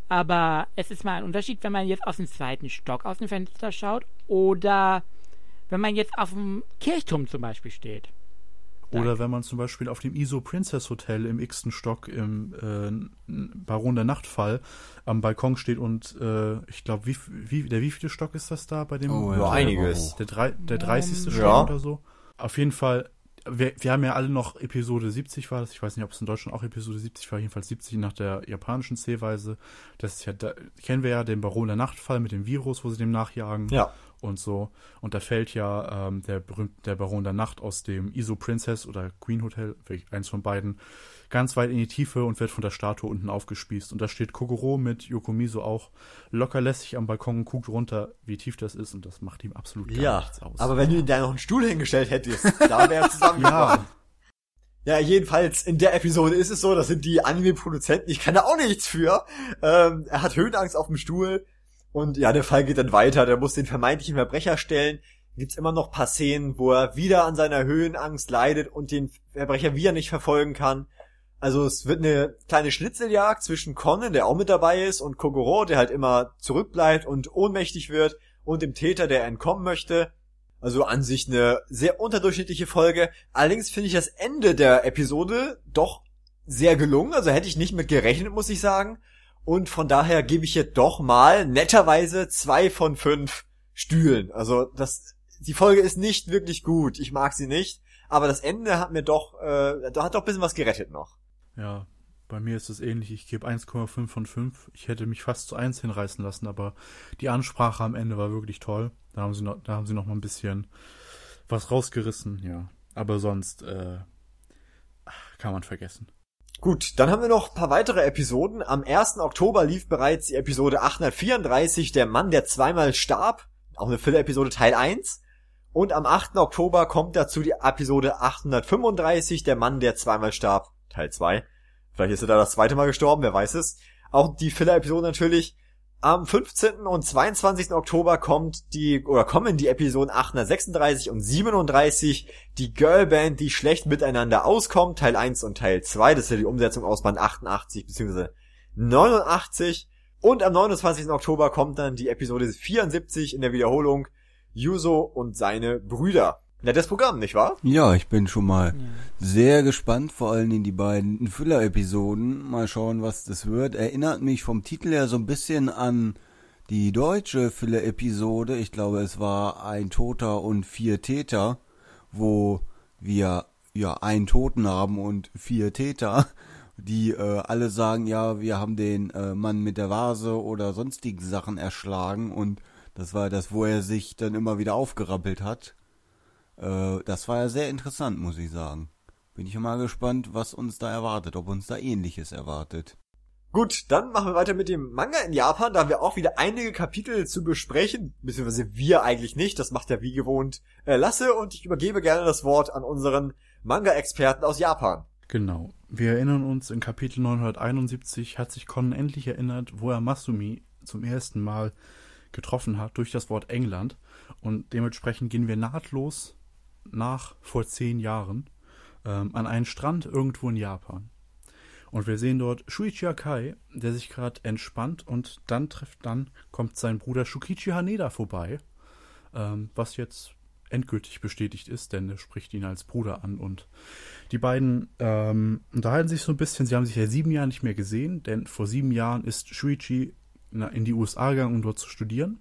aber es ist mal ein Unterschied, wenn man jetzt aus dem zweiten Stock aus dem Fenster schaut oder wenn man jetzt auf dem Kirchturm zum Beispiel steht. oder wenn man zum Beispiel auf dem I S O Princess Hotel im x-ten Stock im äh, Baron der Nachtfall am Balkon steht und äh, ich glaube, wie, wie, der wievielte Stock ist das da bei dem? Oh, Ja, ja, einiges. Der, drei, der dreißigste Stock Ja. oder so. Auf jeden Fall, wir, wir haben ja alle noch Episode siebzig war das. Ich weiß nicht, ob es in Deutschland auch Episode siebzig war. Jedenfalls siebzig nach der japanischen Zählweise. Das ist ja, da kennen wir ja den Baron der Nachtfall mit dem Virus, wo sie dem nachjagen. Ja. und so. Und da fällt ja ähm, der berühmte der Baron der Nacht aus dem Iso Princess oder Queen Hotel, eins von beiden, ganz weit in die Tiefe und wird von der Statue unten aufgespießt. Und da steht Kogoro mit Yokomizo auch locker lässig am Balkon und guckt runter, wie tief das ist. Und das macht ihm absolut gar ja, nichts aus. Aber wenn du ihm da noch einen Stuhl hingestellt hättest, da wäre er zusammengebrochen. Ja. Ja, jedenfalls in der Episode ist es so, das sind die Anime-Produzenten, ich kann da auch nichts für. Ähm, er hat Höhenangst auf dem Stuhl und ja, der Fall geht dann weiter, der muss den vermeintlichen Verbrecher stellen. Gibt's immer noch ein paar Szenen, wo er wieder an seiner Höhenangst leidet und den Verbrecher wieder nicht verfolgen kann. Also es wird eine kleine Schnitzeljagd zwischen Conan, der auch mit dabei ist, und Kogoro, der halt immer zurückbleibt und ohnmächtig wird, und dem Täter, der entkommen möchte. Also an sich eine sehr unterdurchschnittliche Folge. Allerdings finde ich das Ende der Episode doch sehr gelungen. Also hätte ich nicht mit gerechnet, muss ich sagen. Und von daher gebe ich jetzt doch mal netterweise zwei von fünf Stühlen. Also das, die Folge ist nicht wirklich gut. Ich mag sie nicht. Aber das Ende hat mir doch, äh, da hat doch ein bisschen was gerettet noch. Ja, bei mir ist es ähnlich. Ich gebe eins Komma fünf von fünf. Ich hätte mich fast zu eins hinreißen lassen, aber die Ansprache am Ende war wirklich toll. Da haben sie noch, da haben sie noch mal ein bisschen was rausgerissen, ja. Aber sonst äh, kann man vergessen. Gut, dann haben wir noch ein paar weitere Episoden. Am ersten Oktober lief bereits die Episode achthundertvierunddreißig, der Mann, der zweimal starb. Auch eine Filler-Episode Teil eins. Und am achten Oktober kommt dazu die Episode achthundertfünfunddreißig, der Mann, der zweimal starb. Teil zwei. Vielleicht ist er da das zweite Mal gestorben, wer weiß es. Auch die Filler-Episode natürlich. Am fünfzehnten und zweiundzwanzigsten Oktober kommt die, oder kommen die Episoden achthundertsechsunddreißig und siebenunddreißig, die Girlband, die schlecht miteinander auskommt, Teil eins und Teil zwei, das ist ja die Umsetzung aus Band achtundachtzig bzw. neunundachtzig. Und am neunundzwanzigsten Oktober kommt dann die Episode vierundsiebzig in der Wiederholung, Yuzo und seine Brüder. Nettes Programm, nicht wahr? Ja, ich bin schon mal Ja. sehr gespannt, vor allem in die beiden Füller-Episoden. Mal schauen, was das wird. Erinnert mich vom Titel her so ein bisschen an die deutsche Füller-Episode. Ich glaube, es war ein Toter und vier Täter, wo wir ja einen Toten haben und vier Täter, die äh, alle sagen, ja, wir haben den äh, Mann mit der Vase oder sonstigen Sachen erschlagen, und das war das, wo er sich dann immer wieder aufgerappelt hat. Das war ja sehr interessant, muss ich sagen. Bin ich mal gespannt, was uns da erwartet, ob uns da Ähnliches erwartet. Gut, dann machen wir weiter mit dem Manga in Japan. Da haben wir auch wieder einige Kapitel zu besprechen, beziehungsweise wir eigentlich nicht. Das macht ja wie gewohnt äh, Lasse, und ich übergebe gerne das Wort an unseren Manga-Experten aus Japan. Genau. Wir erinnern uns, in Kapitel neunhunderteinundsiebzig hat sich Conan endlich erinnert, wo er Masumi zum ersten Mal getroffen hat, durch das Wort England. Und dementsprechend gehen wir nahtlos nach vor zehn Jahren ähm, an einen Strand irgendwo in Japan. Und wir sehen dort Shuichi Akai, der sich gerade entspannt, und dann trifft, dann kommt sein Bruder Shukichi Haneda vorbei, ähm, was jetzt endgültig bestätigt ist, denn er spricht ihn als Bruder an, und die beiden ähm, unterhalten sich so ein bisschen. Sie haben sich ja sieben Jahre nicht mehr gesehen, denn vor sieben Jahren ist Shuichi na, in die U S A gegangen, um dort zu studieren,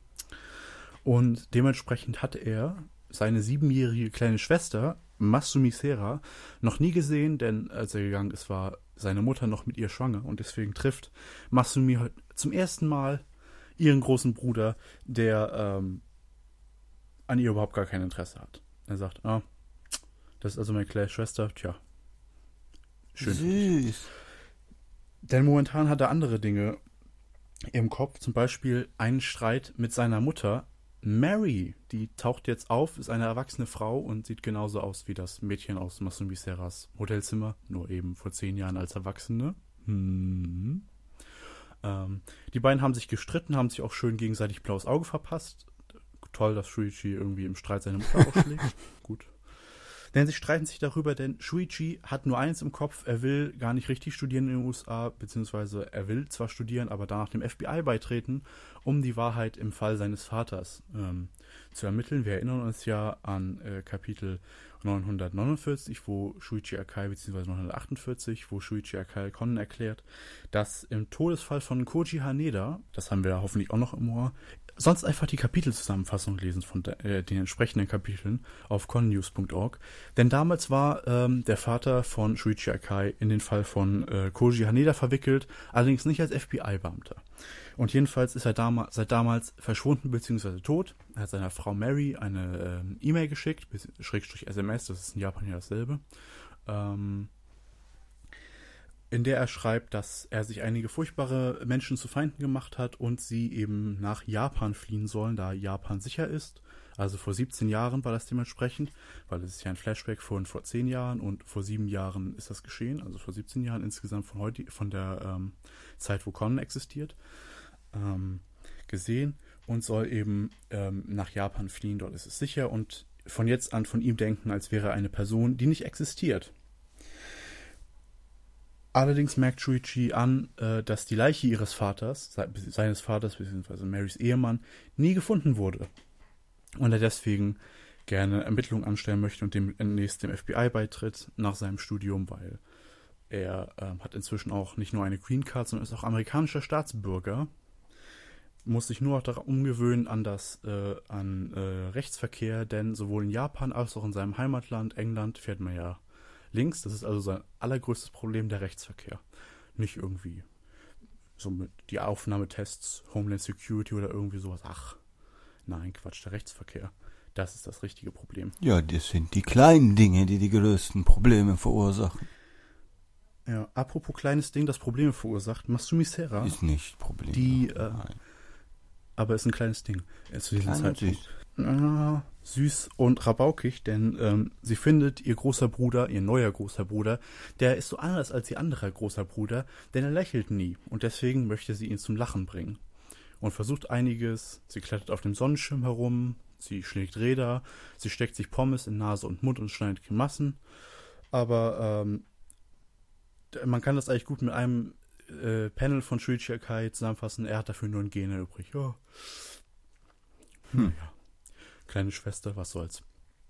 und dementsprechend hat er seine siebenjährige kleine Schwester, Masumi Sera, noch nie gesehen, denn als er gegangen ist, war seine Mutter noch mit ihr schwanger, und deswegen trifft Masumi zum ersten Mal ihren großen Bruder, der ähm, an ihr überhaupt gar kein Interesse hat. Er sagt, ah, das ist also meine kleine Schwester, tja, schön. Süß. Denn momentan hat er andere Dinge im Kopf, zum Beispiel einen Streit mit seiner Mutter, Mary, die taucht jetzt auf, ist eine erwachsene Frau und sieht genauso aus wie das Mädchen aus Masumi Seras Hotelzimmer, nur eben vor zehn Jahren als Erwachsene. Hm. Ähm, die beiden haben sich gestritten, haben sich auch schön gegenseitig blaues Auge verpasst. Toll, dass Shuichi irgendwie im Streit seine Mutter ausschlägt. Gut. Denn sie streiten sich darüber, denn Shuichi hat nur eins im Kopf, er will gar nicht richtig studieren in den U S A, beziehungsweise er will zwar studieren, aber danach dem F B I beitreten, um die Wahrheit im Fall seines Vaters ähm, zu ermitteln. Wir erinnern uns ja an äh, Kapitel neunhundertneunundvierzig, wo Shuichi Akai, beziehungsweise neunhundertachtundvierzig, wo Shuichi Akai Conan erklärt, dass im Todesfall von Koji Haneda, das haben wir hoffentlich auch noch im Ohr, sonst einfach die Kapitelzusammenfassung lesen von de, äh, den entsprechenden Kapiteln auf connews punkt org. Denn damals war ähm, der Vater von Shuichi Akai in den Fall von äh, Koji Haneda verwickelt, allerdings nicht als F B I-Beamter. Und jedenfalls ist er dam- seit damals verschwunden bzw. tot. Er hat seiner Frau Mary eine äh, E-Mail geschickt, Schrägstrich S M S, das ist in Japan ja dasselbe, ähm, in der er schreibt, dass er sich einige furchtbare Menschen zu Feinden gemacht hat und sie eben nach Japan fliehen sollen, da Japan sicher ist. Also vor siebzehn Jahren war das dementsprechend, weil es ist ja ein Flashback von vor zehn Jahren und vor sieben Jahren ist das geschehen, also vor siebzehn Jahren insgesamt von heute, von der ähm, Zeit, wo Conan existiert, ähm, gesehen und soll eben ähm, nach Japan fliehen, dort ist es sicher und von jetzt an von ihm denken, als wäre er eine Person, die nicht existiert. Allerdings merkt Shuichi an, äh, dass die Leiche ihres Vaters, se- seines Vaters bzw. Marys Ehemann, nie gefunden wurde. Und er deswegen gerne Ermittlungen anstellen möchte und demnächst dem F B I beitritt nach seinem Studium, weil er äh, hat inzwischen auch nicht nur eine Green Card, sondern ist auch amerikanischer Staatsbürger. Muss sich nur noch daran umgewöhnen an das äh, an äh, Rechtsverkehr, denn sowohl in Japan als auch in seinem Heimatland England fährt man ja links. Das ist also sein allergrößtes Problem, der Rechtsverkehr. Nicht irgendwie so mit die Aufnahmetests, Homeland Security oder irgendwie sowas. Ach, nein, Quatsch, der Rechtsverkehr. Das ist das richtige Problem. Ja, das sind die kleinen Dinge, die die größten Probleme verursachen. Ja, apropos kleines Ding, das Probleme verursacht. Masumi Sera, Ist nicht Problem. die, äh, Nein. aber ist ein kleines Ding. Äh, Zu diesem Klein und Zeitpunkt. süß. Ah, süß und rabaukig, denn ähm, sie findet, ihr großer Bruder, ihr neuer großer Bruder, der ist so anders als ihr anderer großer Bruder, denn er lächelt nie und deswegen möchte sie ihn zum Lachen bringen. Und versucht einiges, sie klettert auf dem Sonnenschirm herum, sie schlägt Räder, sie steckt sich Pommes in Nase und Mund und schneidet Grimassen, aber ähm, man kann das eigentlich gut mit einem äh, Panel von Shuichi Akai zusammenfassen, er hat dafür nur ein Gene übrig. Ja. Hm. Ja. Kleine Schwester, was soll's.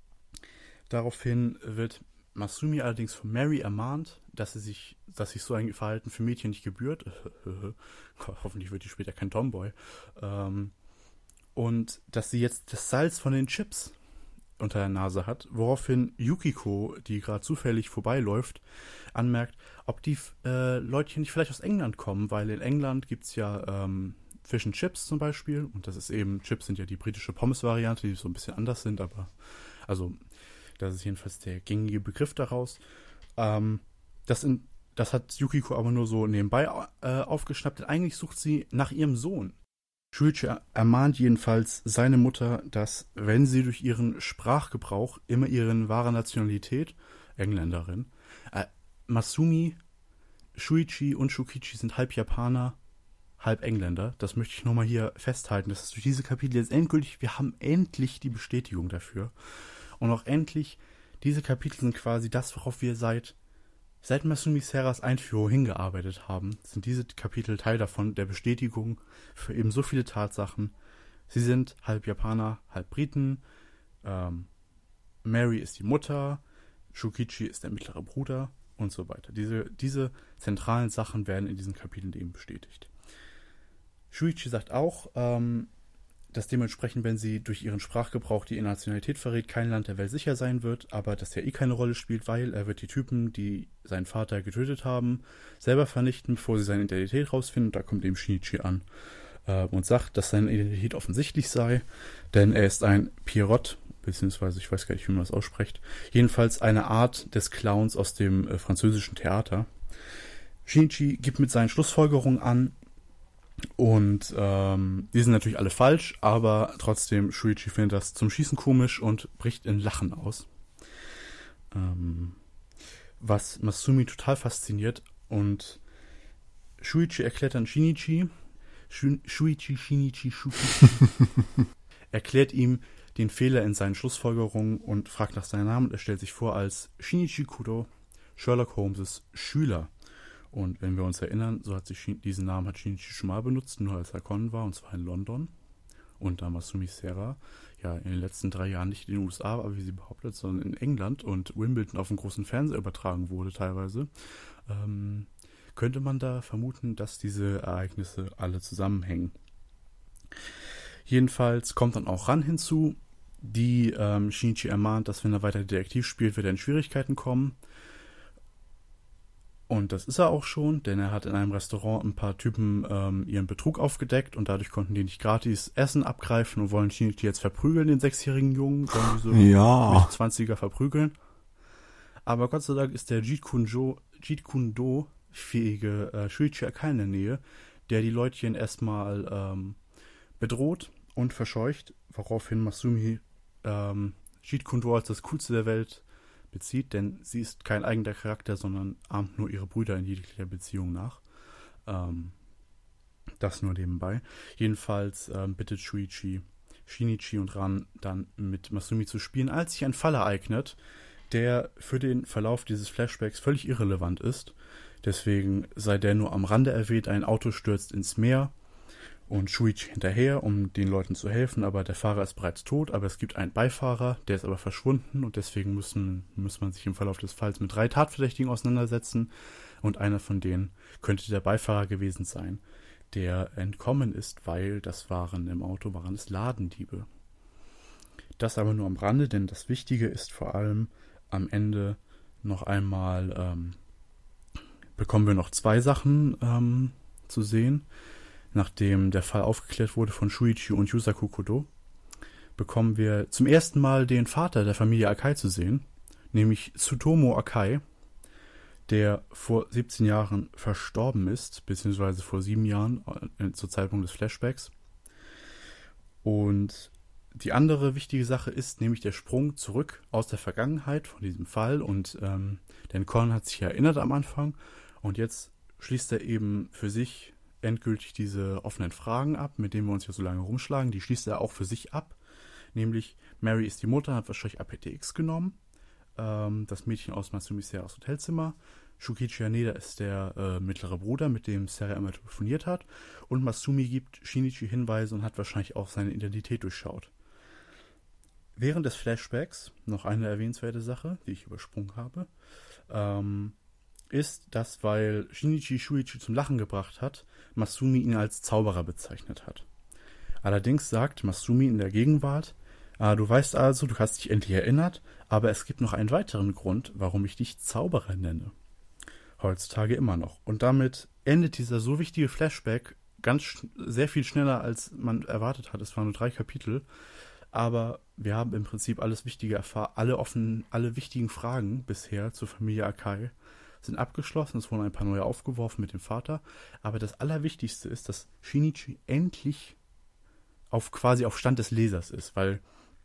Daraufhin wird Masumi allerdings von Mary ermahnt, dass sie sich, dass sich so ein Verhalten für Mädchen nicht gebührt. Hoffentlich wird die später kein Tomboy. Ähm, und dass sie jetzt das Salz von den Chips unter der Nase hat, woraufhin Yukiko, die gerade zufällig vorbeiläuft, anmerkt, ob die äh, Leutchen nicht vielleicht aus England kommen, weil in England gibt's ja ähm, Fish and Chips zum Beispiel, und das ist eben, Chips sind ja die britische Pommes-Variante, die so ein bisschen anders sind, aber, also, das ist jedenfalls der gängige Begriff daraus. Ähm, das, in, das hat Yukiko aber nur so nebenbei äh, aufgeschnappt, denn eigentlich sucht sie nach ihrem Sohn. Shuichi ermahnt jedenfalls seine Mutter, dass, wenn sie durch ihren Sprachgebrauch immer ihre wahre Nationalität, Engländerin, äh, Masumi, Shuichi und Shukichi sind halb Japaner, halb Engländer. Das möchte ich nochmal hier festhalten. Das ist durch diese Kapitel jetzt endgültig, wir haben endlich die Bestätigung dafür. Und auch endlich, diese Kapitel sind quasi das, worauf wir seit, seit Masumi Seras Einführung hingearbeitet haben, sind diese Kapitel Teil davon, der Bestätigung für eben so viele Tatsachen. Sie sind halb Japaner, halb Briten, ähm, Mary ist die Mutter, Shukichi ist der mittlere Bruder und so weiter. Diese, diese zentralen Sachen werden in diesen Kapiteln eben bestätigt. Shuichi sagt auch, ähm, dass dementsprechend, wenn sie durch ihren Sprachgebrauch die Nationalität verrät, kein Land der Welt sicher sein wird, aber dass der eh keine Rolle spielt, weil er wird die Typen, die seinen Vater getötet haben, selber vernichten, bevor sie seine Identität rausfinden. Da kommt eben Shinichi an äh, und sagt, dass seine Identität offensichtlich sei, denn er ist ein Pierrot, beziehungsweise ich weiß gar nicht, wie man das ausspricht, jedenfalls eine Art des Clowns aus dem äh, französischen Theater. Shinichi gibt mit seinen Schlussfolgerungen an, und ähm, die sind natürlich alle falsch, aber trotzdem, Shuichi findet das zum Schießen komisch und bricht in Lachen aus. Ähm, was Masumi total fasziniert, und Shuichi erklärt dann Shinichi, Shu, Shuichi, Shinichi, Shukichi, erklärt ihm den Fehler in seinen Schlussfolgerungen und fragt nach seinem Namen und er stellt sich vor als Shinichi Kudo, Sherlock Holmes' Schüler. Und wenn wir uns erinnern, so hat sich diesen Namen hat Shinichi schon mal benutzt, nur als er Con war, und zwar in London. Und da Masumi Sera ja in den letzten drei Jahren nicht in den U S A war, wie sie behauptet, sondern in England und Wimbledon auf dem großen Fernseher übertragen wurde teilweise, ähm, könnte man da vermuten, dass diese Ereignisse alle zusammenhängen. Jedenfalls kommt dann auch Ran hinzu, die ähm, Shinichi ermahnt, dass wenn er weiter Detektiv spielt, wird er in Schwierigkeiten kommen. Und das ist er auch schon, denn er hat in einem Restaurant ein paar Typen ähm, ihren Betrug aufgedeckt und dadurch konnten die nicht gratis Essen abgreifen und wollen Shinichi jetzt verprügeln, den sechsjährigen Jungen, wollen die so Ja. mit zwanziger verprügeln. Aber Gott sei Dank ist der Jeet Kune Do, Jeet Kune Do fähige äh, Shuichi Akai in der Nähe, der die Leutchen erstmal ähm, bedroht und verscheucht, woraufhin Masumi ähm, Jeet Kune Do als das Coolste der Welt bezieht, denn sie ist kein eigener Charakter, sondern ahmt nur ihre Brüder in jeglicher Beziehung nach. Ähm, das nur nebenbei. Jedenfalls ähm, bittet Shuichi, Shinichi und Ran dann mit Masumi zu spielen, als sich ein Fall ereignet, der für den Verlauf dieses Flashbacks völlig irrelevant ist. Deswegen sei der nur am Rande erwähnt, ein Auto stürzt ins Meer und Shuichi hinterher, um den Leuten zu helfen, aber der Fahrer ist bereits tot, aber es gibt einen Beifahrer, der ist aber verschwunden und deswegen müssen, muss man sich im Verlauf des Falls mit drei Tatverdächtigen auseinandersetzen und einer von denen könnte der Beifahrer gewesen sein, der entkommen ist, weil das waren im Auto waren es Ladendiebe. Das aber nur am Rande, denn das Wichtige ist vor allem am Ende noch einmal, ähm, bekommen wir noch zwei Sachen ähm, zu sehen. Nachdem der Fall aufgeklärt wurde von Shuichi und Yusaku Kodo, bekommen wir zum ersten Mal den Vater der Familie Akai zu sehen, nämlich Tsutomu Akai, der vor siebzehn Jahren verstorben ist, beziehungsweise vor sieben Jahren äh, zur Zeitpunkt des Flashbacks. Und die andere wichtige Sache ist nämlich der Sprung zurück aus der Vergangenheit von diesem Fall. Und ähm, denn Kon hat sich erinnert am Anfang und jetzt schließt er eben für sich endgültig diese offenen Fragen ab, mit denen wir uns ja so lange rumschlagen. Die schließt er auch für sich ab. Nämlich, Mary ist die Mutter, hat wahrscheinlich A P T X genommen. Ähm, das Mädchen aus Masumi Seras Hotelzimmer. Shukichi Haneda ist der äh, mittlere Bruder, mit dem Sera immer telefoniert hat. Und Masumi gibt Shinichi Hinweise und hat wahrscheinlich auch seine Identität durchschaut. Während des Flashbacks, noch eine erwähnenswerte Sache, die ich übersprungen habe, ähm, ist, dass, weil Shinichi Shuichi zum Lachen gebracht hat, Masumi ihn als Zauberer bezeichnet hat. Allerdings sagt Masumi in der Gegenwart, ah, du weißt also, du hast dich endlich erinnert, aber es gibt noch einen weiteren Grund, warum ich dich Zauberer nenne. Heutzutage immer noch. Und damit endet dieser so wichtige Flashback ganz sch- sehr viel schneller, als man erwartet hat. Es waren nur drei Kapitel, aber wir haben im Prinzip alles Wichtige erfahren, alle offen, alle wichtigen Fragen bisher zur Familie Akai sind abgeschlossen, es wurden ein paar neue aufgeworfen mit dem Vater, aber das Allerwichtigste ist, dass Shinichi endlich auf quasi auf Stand des Lesers ist, weil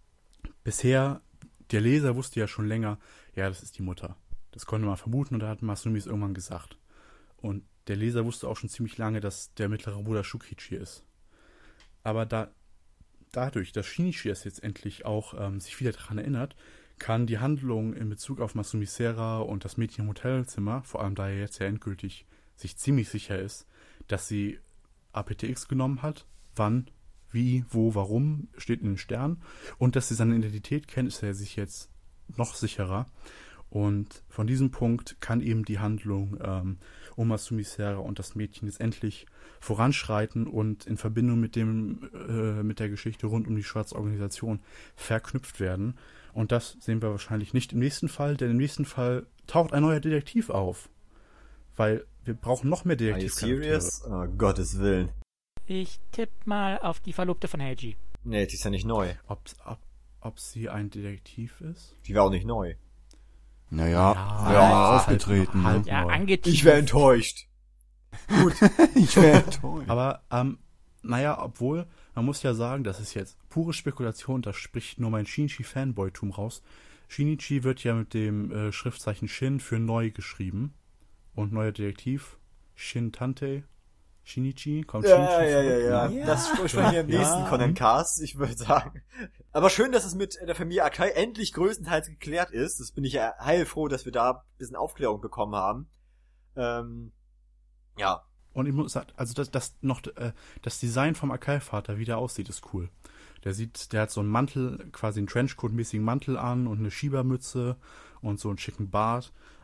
bisher, der Leser wusste ja schon länger, ja, das ist die Mutter. Das konnte man vermuten und da hat Masumi es irgendwann gesagt. Und der Leser wusste auch schon ziemlich lange, dass der mittlere Bruder Shukichi ist. Aber da, dadurch, dass Shinichi es jetzt endlich auch ähm, sich wieder daran erinnert, kann die Handlung in Bezug auf Masumi Sera und das Mädchen im Hotelzimmer, vor allem da er jetzt ja endgültig sich ziemlich sicher ist, dass sie A P T X genommen hat, wann, wie, wo, warum, steht in den Sternen, und dass sie seine Identität kennt, ist er sich jetzt noch sicherer. Und von diesem Punkt kann eben die Handlung ähm, um Masumi Sera und das Mädchen jetzt endlich voranschreiten und in Verbindung mit dem äh, mit der Geschichte rund um die schwarze Organisation verknüpft werden. Und das sehen wir wahrscheinlich nicht im nächsten Fall, denn im nächsten Fall taucht ein neuer Detektiv auf. Weil wir brauchen noch mehr Detektivcharaktere. Are you serious? Oh, Gottes Willen. Ich tippe mal auf die Verlobte von Heiji. Nee, die ist ja nicht neu. Ob, ob, ob sie ein Detektiv ist? Die war auch nicht neu. Naja, Ja, ja, halt- aufgetreten. halt- ne? Ja, neu. angeteasert. Ich wäre enttäuscht. Gut, ich wäre enttäuscht. Aber, ähm, naja, obwohl, man muss ja sagen, das ist jetzt pure Spekulation, da spricht nur mein Shinichi-Fanboy-Tum raus. Shinichi wird ja mit dem äh, Schriftzeichen Shin für neu geschrieben. Und neuer Detektiv, Shin Tante, Shinichi, kommt Ja, Shinichi ja, ja, zurück, ja, ne? Das sprechen wir im Ja. nächsten Conan Cast, ich würde sagen. Aber schön, dass es mit der Familie Akai endlich größtenteils geklärt ist. Das bin ich ja heilfroh, dass wir da ein bisschen Aufklärung bekommen haben. Ähm, ja. Und ich muss sagen, also das, das noch, äh, das Design vom Akai-Vater, wie der aussieht, ist cool. Der sieht, der hat so einen Mantel, quasi einen Trenchcoat-mäßigen Mantel an und eine Schiebermütze und so einen schicken Bart.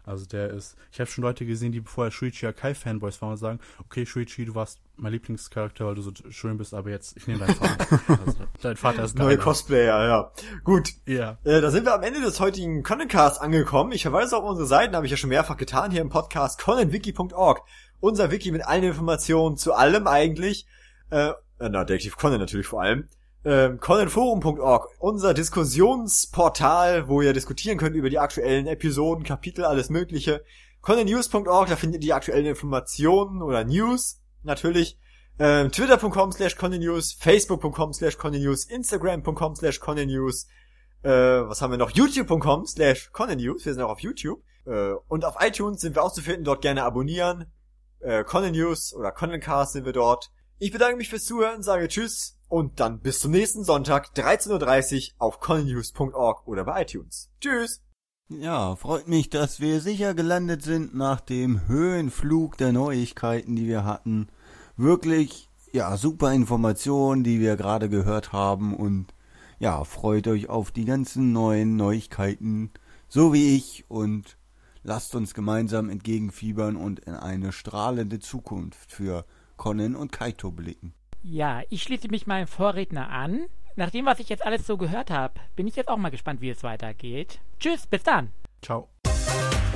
Also der ist, ich habe schon Leute gesehen, die vorher Shuichi Akai-Fanboys waren und sagen, okay Shuichi, du warst mein Lieblingscharakter, weil du so schön bist, aber jetzt, ich nehme deinen Vater. Also, dein Vater ist Neue Cosplayer, ja. Gut. Ja. Äh, da sind wir am Ende des heutigen Conan-Casts angekommen. Ich verweise auf unsere Seiten, habe ich ja schon mehrfach getan, hier im Podcast conan wiki punkt org. Unser Wiki mit allen Informationen zu allem eigentlich. Äh, na, Detektiv Conan natürlich vor allem. Ähm, conan forum punkt org, unser Diskussionsportal, wo ihr diskutieren könnt über die aktuellen Episoden, Kapitel, alles mögliche. conan news punkt org, da findet ihr die aktuellen Informationen oder News, natürlich. Ähm, twitter punkt com slash conan news, facebook punkt com slash conan news, instagram punkt com slash conan news, äh, was haben wir noch? youtube punkt com slash conan news, wir sind auch auf YouTube. Äh, und auf iTunes sind wir auch zu finden, dort gerne abonnieren. Äh, Conan News oder Conancast sind wir dort. Ich bedanke mich fürs Zuhören, sage Tschüss und dann bis zum nächsten Sonntag, dreizehn Uhr dreißig auf conan news punkt org oder bei iTunes. Tschüss! Ja, freut mich, dass wir sicher gelandet sind nach dem Höhenflug der Neuigkeiten, die wir hatten. Wirklich, ja, super Informationen, die wir gerade gehört haben und ja, freut euch auf die ganzen neuen Neuigkeiten, so wie ich, und lasst uns gemeinsam entgegenfiebern und in eine strahlende Zukunft für Conan und Kaito blicken. Ja, ich schließe mich meinem Vorredner an. Nach dem, was ich jetzt alles so gehört habe, bin ich jetzt auch mal gespannt, wie es weitergeht. Tschüss, bis dann. Ciao.